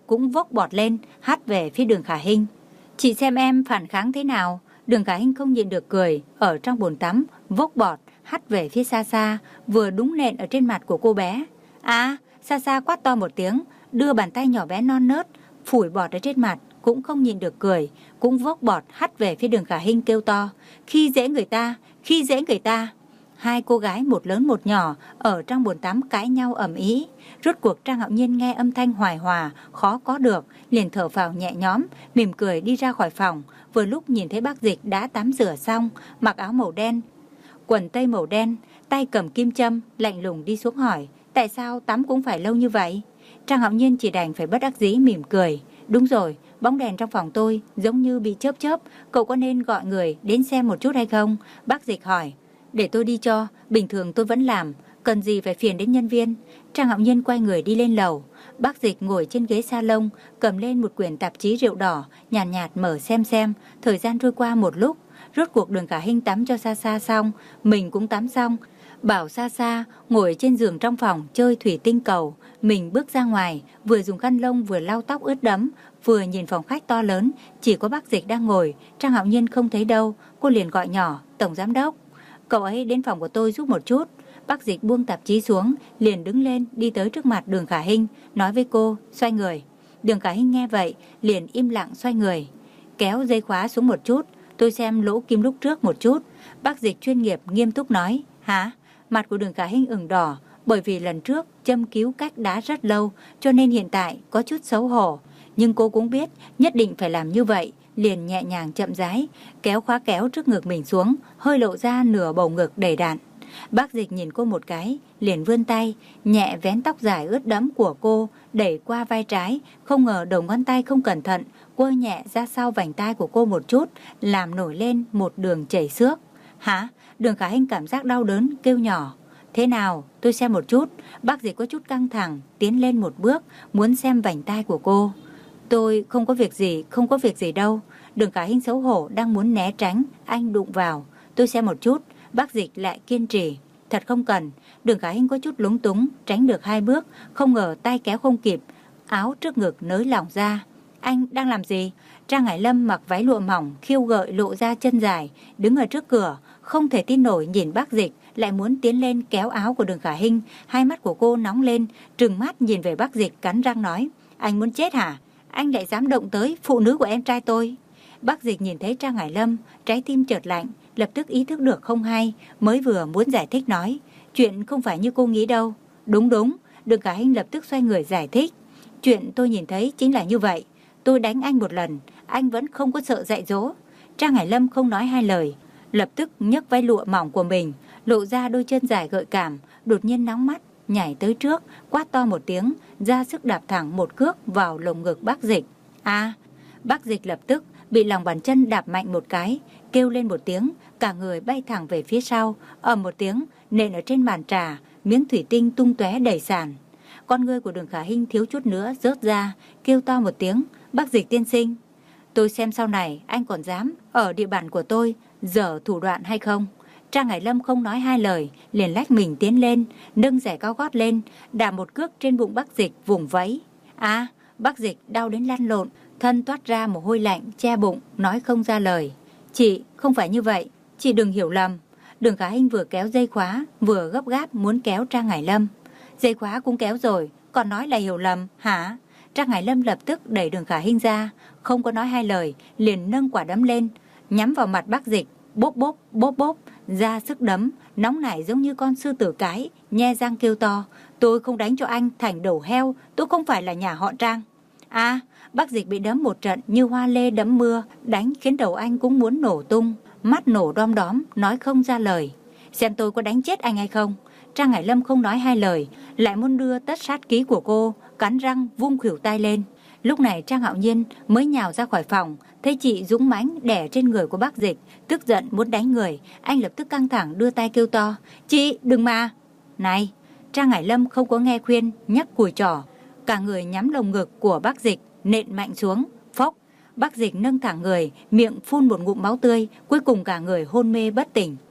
cũng vốc bọt lên, hắt về phía Đường Khả Hinh. Chị xem em phản kháng thế nào? Đường Khả Hinh không nhịn được cười, ở trong bồn tắm, vốc bọt, hắt về phía xa xa, vừa đúng nện ở trên mặt của cô bé. À, xa xa quát to một tiếng, đưa bàn tay nhỏ bé non nớt, phủi bọt ở trên mặt, cũng không nhịn được cười, cũng vốc bọt hắt về phía Đường Khả Hinh kêu to, khi dễ người ta, khi dễ người ta. Hai cô gái một lớn một nhỏ ở trong bồn tắm cãi nhau ầm ĩ. Rốt cuộc Trang Hạo Nhiên nghe âm thanh hoài hòa, khó có được, liền thở phào nhẹ nhõm, mỉm cười đi ra khỏi phòng. Vừa lúc nhìn thấy bác Dịch đã tắm rửa xong, mặc áo màu đen, quần tây màu đen, tay cầm kim châm, lạnh lùng đi xuống hỏi, tại sao tắm cũng phải lâu như vậy? Trang Hạo Nhiên chỉ đành phải bất đắc dĩ mỉm cười. Đúng rồi, bóng đèn trong phòng tôi giống như bị chớp chớp, cậu có nên gọi người đến xem một chút hay không? Bác Dịch hỏi. Để tôi đi cho, bình thường tôi vẫn làm, cần gì phải phiền đến nhân viên. Trang Hạo Nhiên quay người đi lên lầu. Bác Dịch ngồi trên ghế salon, cầm lên một quyển tạp chí rượu đỏ, nhàn nhạt, nhạt mở xem xem. Thời gian trôi qua một lúc, rốt cuộc Đường Khả Hinh tắm cho Sa Sa xong, mình cũng tắm xong. Bảo Sa Sa ngồi trên giường trong phòng chơi thủy tinh cầu. Mình bước ra ngoài, vừa dùng khăn lông vừa lau tóc ướt đẫm, vừa nhìn phòng khách to lớn, chỉ có bác Dịch đang ngồi. Trang Hạo Nhiên không thấy đâu, cô liền gọi nhỏ, tổng giám đốc, cậu ấy đến phòng của tôi giúp một chút. Bác Dịch buông tạp chí xuống, liền đứng lên đi tới trước mặt Đường Khả Hinh, nói với cô, xoay người. Đường Khả Hinh nghe vậy, liền im lặng xoay người. Kéo dây khóa xuống một chút, tôi xem lỗ kim lúc trước một chút. Bác Dịch chuyên nghiệp nghiêm túc nói, hả? Mặt của Đường Khả Hinh ửng đỏ, bởi vì lần trước châm cứu cách đã rất lâu, cho nên hiện tại có chút xấu hổ. Nhưng cô cũng biết nhất định phải làm như vậy, liền nhẹ nhàng chậm rãi kéo khóa kéo trước ngực mình xuống, hơi lộ ra nửa bầu ngực đầy đặn. Bác Dịch nhìn cô một cái, liền vươn tay nhẹ vén tóc dài ướt đẫm của cô, đẩy qua vai trái. Không ngờ đầu ngón tay không cẩn thận quơ nhẹ ra sau vành tai của cô một chút, làm nổi lên một đường chảy xước. Hả? Đường Khả Hinh cảm giác đau đớn kêu nhỏ. Thế nào? Tôi xem một chút. Bác Dịch có chút căng thẳng, tiến lên một bước, muốn xem vành tai của cô. Tôi không có việc gì, không có việc gì đâu. Đường Khả Hinh xấu hổ đang muốn né tránh, anh đụng vào. Tôi xem một chút. Bác Dịch lại kiên trì. Thật không cần. Đường Khả Hinh có chút lúng túng, tránh được hai bước, không ngờ tay kéo không kịp, áo trước ngực nới lỏng ra. Anh đang làm gì? Trang Hải Lâm mặc váy lụa mỏng, khiêu gợi lộ ra chân dài, đứng ở trước cửa, không thể tin nổi nhìn bác Dịch, lại muốn tiến lên kéo áo của Đường Khả Hinh. Hai mắt của cô nóng lên, trừng mắt nhìn về bác Dịch, cắn răng nói, anh muốn chết hả? Anh lại dám động tới phụ nữ của em trai tôi. Bác Dịch nhìn thấy Trang Hải Lâm, trái tim chợt lạnh, lập tức ý thức được không hay, mới vừa muốn giải thích nói, chuyện không phải như cô nghĩ đâu. Đúng đúng, Đường Khả Hinh lập tức xoay người giải thích, chuyện tôi nhìn thấy chính là như vậy. Tôi đánh anh một lần, anh vẫn không có sợ dạy dỗ. Trang Hải Lâm không nói hai lời, lập tức nhấc váy lụa mỏng của mình, lộ ra đôi chân dài gợi cảm, đột nhiên nóng mắt, nhảy tới trước, quát to một tiếng, ra sức đạp thẳng một cước vào lồng ngực bác Dịch. À, bác Dịch lập tức bị lòng bàn chân đạp mạnh một cái, kêu lên một tiếng, cả người bay thẳng về phía sau, ầm một tiếng, nện ở trên bàn trà, miếng thủy tinh tung tóe đầy sàn. Con ngươi của Đường Khả Hinh thiếu chút nữa rớt ra, kêu to một tiếng, bác Dịch tiên sinh, tôi xem sau này anh còn dám ở địa bàn của tôi dở thủ đoạn hay không. Trang Hải Lâm không nói hai lời, liền lách mình tiến lên, nâng giày cao gót lên, đạp một cước trên bụng bác Dịch vùng vẫy. À, bác Dịch đau đến lăn lộn, thân toát ra mồ hôi lạnh, che bụng, nói không ra lời. Chị, không phải như vậy, chị đừng hiểu lầm. Đường Khả Hinh vừa kéo dây khóa, vừa gấp gáp muốn kéo Trang Hải Lâm. Dây khóa cũng kéo rồi, còn nói là hiểu lầm, hả? Trang Hải Lâm lập tức đẩy Đường Khả Hinh ra, không có nói hai lời, liền nâng quả đấm lên, nhắm vào mặt bác Dịch, bốp bốp, bốp bốp, ra sức đấm, nóng nảy giống như con sư tử cái, nhe răng kêu to, tôi không đánh cho anh thành đầu heo, tôi không phải là nhà họ Trang. À, bác Dịch bị đấm một trận như hoa lê đấm mưa, đánh khiến đầu anh cũng muốn nổ tung, mắt nổ đom đóm, nói không ra lời. Xem tôi có đánh chết anh hay không? Trang Hải Lâm không nói hai lời, lại muốn đưa tất sát ký của cô, cắn răng vung khuỷu tay lên. Lúc này Trang Hạo Nhiên mới nhào ra khỏi phòng, thấy chị dũng mãnh đè trên người của bác Dịch, tức giận muốn đánh người, anh lập tức căng thẳng đưa tay kêu to, chị đừng mà. Này, Trang Hải Lâm không có nghe khuyên, nhấc cùi trỏ, cả người nhắm lồng ngực của bác Dịch, nện mạnh xuống, phốc. Bác Dịch nâng thẳng người, miệng phun một ngụm máu tươi, cuối cùng cả người hôn mê bất tỉnh.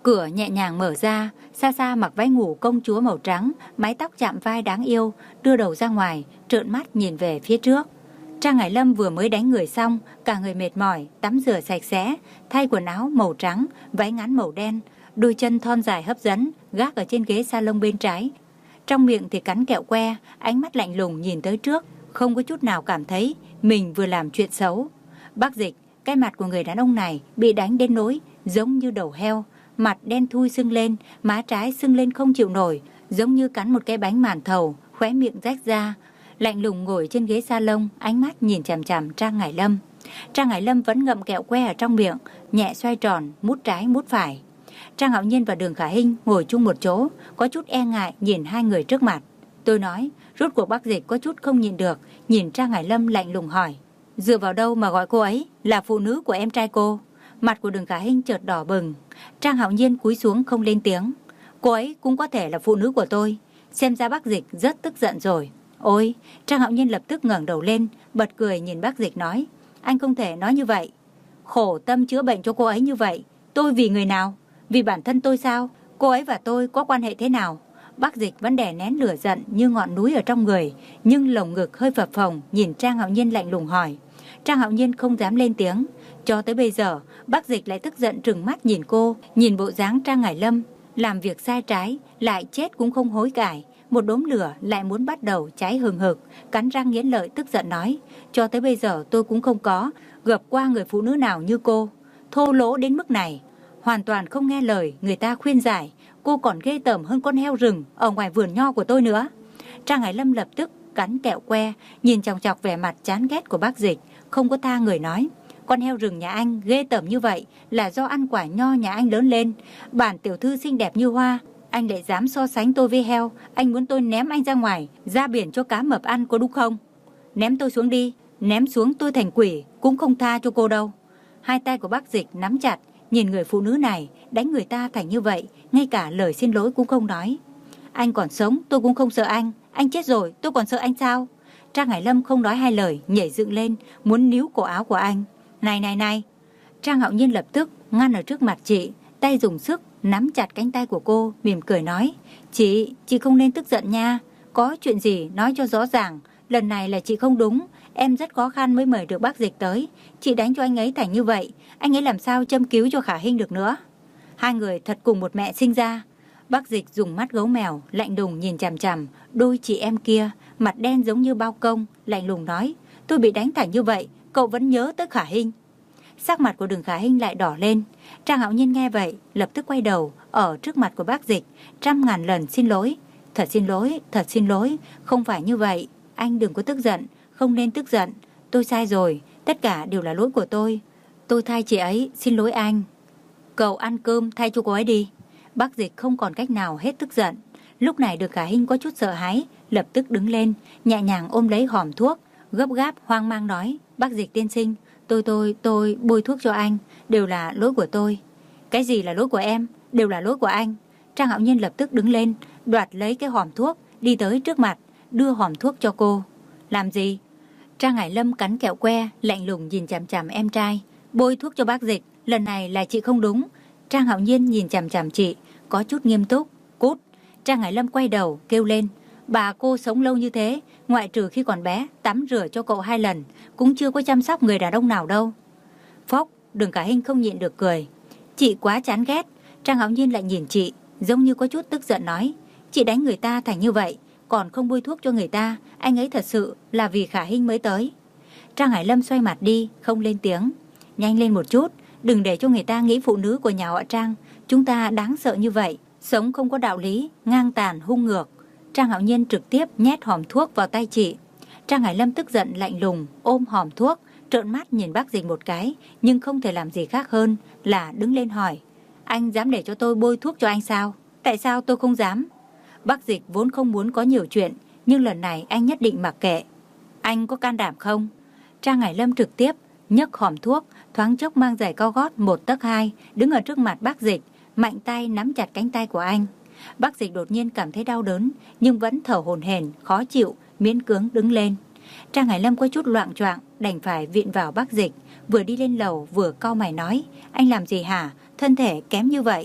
Cửa nhẹ nhàng mở ra, xa xa mặc váy ngủ công chúa màu trắng, mái tóc chạm vai đáng yêu, đưa đầu ra ngoài, trợn mắt nhìn về phía trước. Trang Hải Lâm vừa mới đánh người xong, cả người mệt mỏi, tắm rửa sạch sẽ, thay quần áo màu trắng, váy ngắn màu đen, đôi chân thon dài hấp dẫn, gác ở trên ghế salon bên trái. Trong miệng thì cắn kẹo que, ánh mắt lạnh lùng nhìn tới trước, không có chút nào cảm thấy mình vừa làm chuyện xấu. Bác Dịch, cái mặt của người đàn ông này bị đánh đến nỗi giống như đầu heo, mặt đen thui sưng lên, má trái sưng lên không chịu nổi, giống như cắn một cái bánh màn thầu, khóe miệng rách ra. Lạnh lùng ngồi trên ghế salon, ánh mắt nhìn chằm chằm Trang Hải Lâm. Trang Hải Lâm vẫn ngậm kẹo que ở trong miệng, nhẹ xoay tròn, mút trái mút phải. Trang Hạo Nhiên và Đường Khả Hinh ngồi chung một chỗ, có chút e ngại nhìn hai người trước mặt. Tôi nói, rốt cuộc bác Dịch có chút không nhịn được, nhìn Trang Hải Lâm lạnh lùng hỏi. Dựa vào đâu mà gọi cô ấy là phụ nữ của em trai cô? Mặt của Đường Khả Hinh chợt đỏ bừng. Trang Hạo Nhiên cúi xuống không lên tiếng. Cô ấy cũng có thể là phụ nữ của tôi. Xem ra bác Dịch rất tức giận rồi. Ôi, Trang Hạo Nhiên lập tức ngẩng đầu lên, bật cười nhìn bác Dịch nói. Anh không thể nói như vậy. Khổ tâm chữa bệnh cho cô ấy như vậy. Tôi vì người nào? Vì bản thân tôi sao? Cô ấy và tôi có quan hệ thế nào? Bác Dịch vẫn đè nén lửa giận như ngọn núi ở trong người, nhưng lồng ngực hơi phập phồng, nhìn Trang Hạo Nhiên lạnh lùng hỏi. Trang Hạo Nhiên không dám lên tiếng. Cho tới bây giờ, bác Dịch lại tức giận trừng mắt nhìn cô, nhìn bộ dáng Trang Hải Lâm, làm việc sai trái, lại chết cũng không hối cải. Một đốm lửa lại muốn bắt đầu cháy hừng hực, cắn răng nghiến lợi tức giận nói. Cho tới bây giờ tôi cũng không có gặp qua người phụ nữ nào như cô, thô lỗ đến mức này. Hoàn toàn không nghe lời người ta khuyên giải, cô còn ghê tởm hơn con heo rừng ở ngoài vườn nho của tôi nữa. Trang Hải Lâm lập tức cắn kẹo que, nhìn chòng chọc vẻ mặt chán ghét của bác Dịch, không có tha người nói. Con heo rừng nhà anh ghê tởm như vậy là do ăn quả nho nhà anh lớn lên. Bản tiểu thư xinh đẹp như hoa, anh lại dám so sánh tôi với heo. Anh muốn tôi ném anh ra ngoài, ra biển cho cá mập ăn có đúng không? Ném tôi xuống đi, ném xuống tôi thành quỷ cũng không tha cho cô đâu. Hai tay của bác Dịch nắm chặt, nhìn người phụ nữ này đánh người ta thành như vậy, ngay cả lời xin lỗi cũng không nói. Anh còn sống tôi cũng không sợ anh, anh chết rồi tôi còn sợ anh sao? Trang Hải Lâm không nói hai lời, nhảy dựng lên, muốn níu cổ áo của anh. Này này này! Trang Hạo Nhiên lập tức ngăn ở trước mặt chị, tay dùng sức nắm chặt cánh tay của cô, mỉm cười nói. Chị, chị không nên tức giận nha. Có chuyện gì nói cho rõ ràng. Lần này là chị không đúng. Em rất khó khăn mới mời được bác Dịch tới. Chị đánh cho anh ấy thành như vậy, anh ấy làm sao châm cứu cho Khả Hinh được nữa. Hai người thật cùng một mẹ sinh ra. Bác Dịch dùng mắt gấu mèo lạnh lùng nhìn chằm chằm đôi chị em kia, mặt đen giống như bao công, lạnh lùng nói. Tôi bị đánh thành như vậy, cậu vẫn nhớ tới Khả Hinh. Sắc mặt của Đường Khả Hinh lại đỏ lên. Trang Hạo Nhiên nghe vậy lập tức quay đầu, ở trước mặt của bác Dịch trăm ngàn lần xin lỗi. Thật xin lỗi, thật xin lỗi, không phải như vậy. Anh đừng có tức giận, không nên tức giận. Tôi sai rồi, tất cả đều là lỗi của tôi. Tôi thay chị ấy, xin lỗi anh. Cậu ăn cơm thay cho cô ấy đi. Bác Dịch không còn cách nào hết tức giận. Lúc này Đường Khả Hinh có chút sợ hãi, lập tức đứng lên, nhẹ nhàng ôm lấy hòm thuốc, gấp gáp hoang mang nói. Bác Dịch tiên sinh, tôi tôi tôi bôi thuốc cho anh, đều là lỗi của tôi. Cái gì là lỗi của em? Đều là lỗi của anh. Trang Hạo Nhiên lập tức đứng lên, đoạt lấy cái hòm thuốc, đi tới trước mặt, đưa hòm thuốc cho cô. Làm gì? Trang Hải Lâm cắn kẹo que, lạnh lùng nhìn chằm chằm em trai. Bôi thuốc cho bác Dịch, lần này là chị không đúng. Trang Hạo Nhiên nhìn chằm chằm chị, có chút nghiêm túc. Cút! Trang Hải Lâm quay đầu, kêu lên. Bà cô sống lâu như thế, ngoại trừ khi còn bé, tắm rửa cho cậu hai lần, cũng chưa có chăm sóc người đàn ông nào đâu. Phốc! Đường Khả Hinh không nhịn được cười. Chị quá chán ghét. Trang Hạo Nhiên lại nhìn chị, giống như có chút tức giận nói. Chị đánh người ta thành như vậy, còn không bôi thuốc cho người ta, anh ấy thật sự là vì Khả Hinh mới tới. Trang Hải Lâm xoay mặt đi, không lên tiếng. Nhanh lên một chút, đừng để cho người ta nghĩ phụ nữ của nhà họ Trang chúng ta đáng sợ như vậy, sống không có đạo lý, ngang tàn hung ngược. Trang Hạo Nhiên trực tiếp nhét hòm thuốc vào tay chị. Trang Hải Lâm tức giận lạnh lùng ôm hòm thuốc, trợn mắt nhìn bác Dịch một cái, nhưng không thể làm gì khác hơn là đứng lên hỏi. Anh dám để cho tôi bôi thuốc cho anh sao? Tại sao tôi không dám? Bác Dịch vốn không muốn có nhiều chuyện, nhưng lần này anh nhất định mặc kệ. Anh có can đảm không? Trang Hải Lâm trực tiếp nhấc hòm thuốc, thoáng chốc mang giày cao gót một tấc hai, đứng ở trước mặt bác Dịch, mạnh tay nắm chặt cánh tay của anh. Bác Dịch đột nhiên cảm thấy đau đớn, nhưng vẫn thở hổn hển, khó chịu, miễn cưỡng đứng lên. Trang Hải Lâm có chút loạng choạng, đành phải viện vào bác Dịch, vừa đi lên lầu vừa cau mày nói, anh làm gì hả? Thân thể kém như vậy.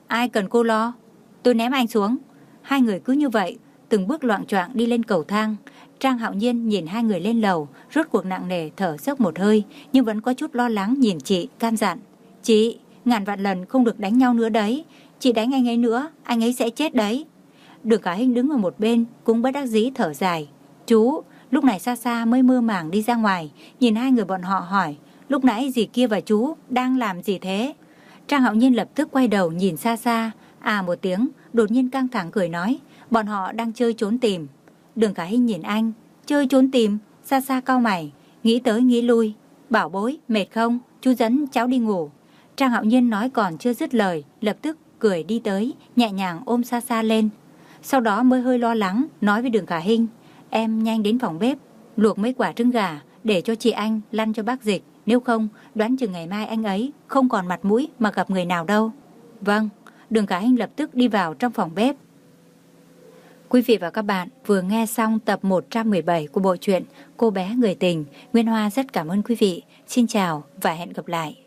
Ai cần cô lo? Tôi ném anh xuống. Hai người cứ như vậy, từng bước loạng choạng đi lên cầu thang. Trang Hạo Nhiên nhìn hai người lên lầu, rốt cuộc nặng nề thở dốc một hơi, nhưng vẫn có chút lo lắng nhìn chị, can dặn. Chị, ngàn vạn lần không được đánh nhau nữa đấy. Chị đánh anh ấy nữa, anh ấy sẽ chết đấy. Đường Khả Hinh đứng ở một bên, cũng bất đắc dĩ thở dài. Chú, lúc này xa xa mới mơ màng đi ra ngoài, nhìn hai người bọn họ hỏi, lúc nãy dì kia và chú đang làm gì thế? Trang Hạo Nhiên lập tức quay đầu nhìn xa xa, à một tiếng, đột nhiên căng thẳng cười nói, bọn họ đang chơi trốn tìm. Đường Khả Hinh nhìn anh, chơi trốn tìm, xa xa cau mày, nghĩ tới nghĩ lui. Bảo bối, mệt không? Chú dẫn cháu đi ngủ. Trang Hạo Nhiên nói còn chưa dứt lời, lập tức cười đi tới, nhẹ nhàng ôm xa xa lên. Sau đó mới hơi lo lắng, nói với Đường Khả Hinh, em nhanh đến phòng bếp, luộc mấy quả trứng gà, để cho chị anh lăn cho bác Dịch. Nếu không, đoán chừng ngày mai anh ấy không còn mặt mũi mà gặp người nào đâu. Vâng, Đường Khả Hinh lập tức đi vào trong phòng bếp. Quý vị và các bạn vừa nghe xong tập một trăm mười bảy của bộ truyện Cô bé người tình. Nguyên Hoa rất cảm ơn quý vị. Xin chào và hẹn gặp lại.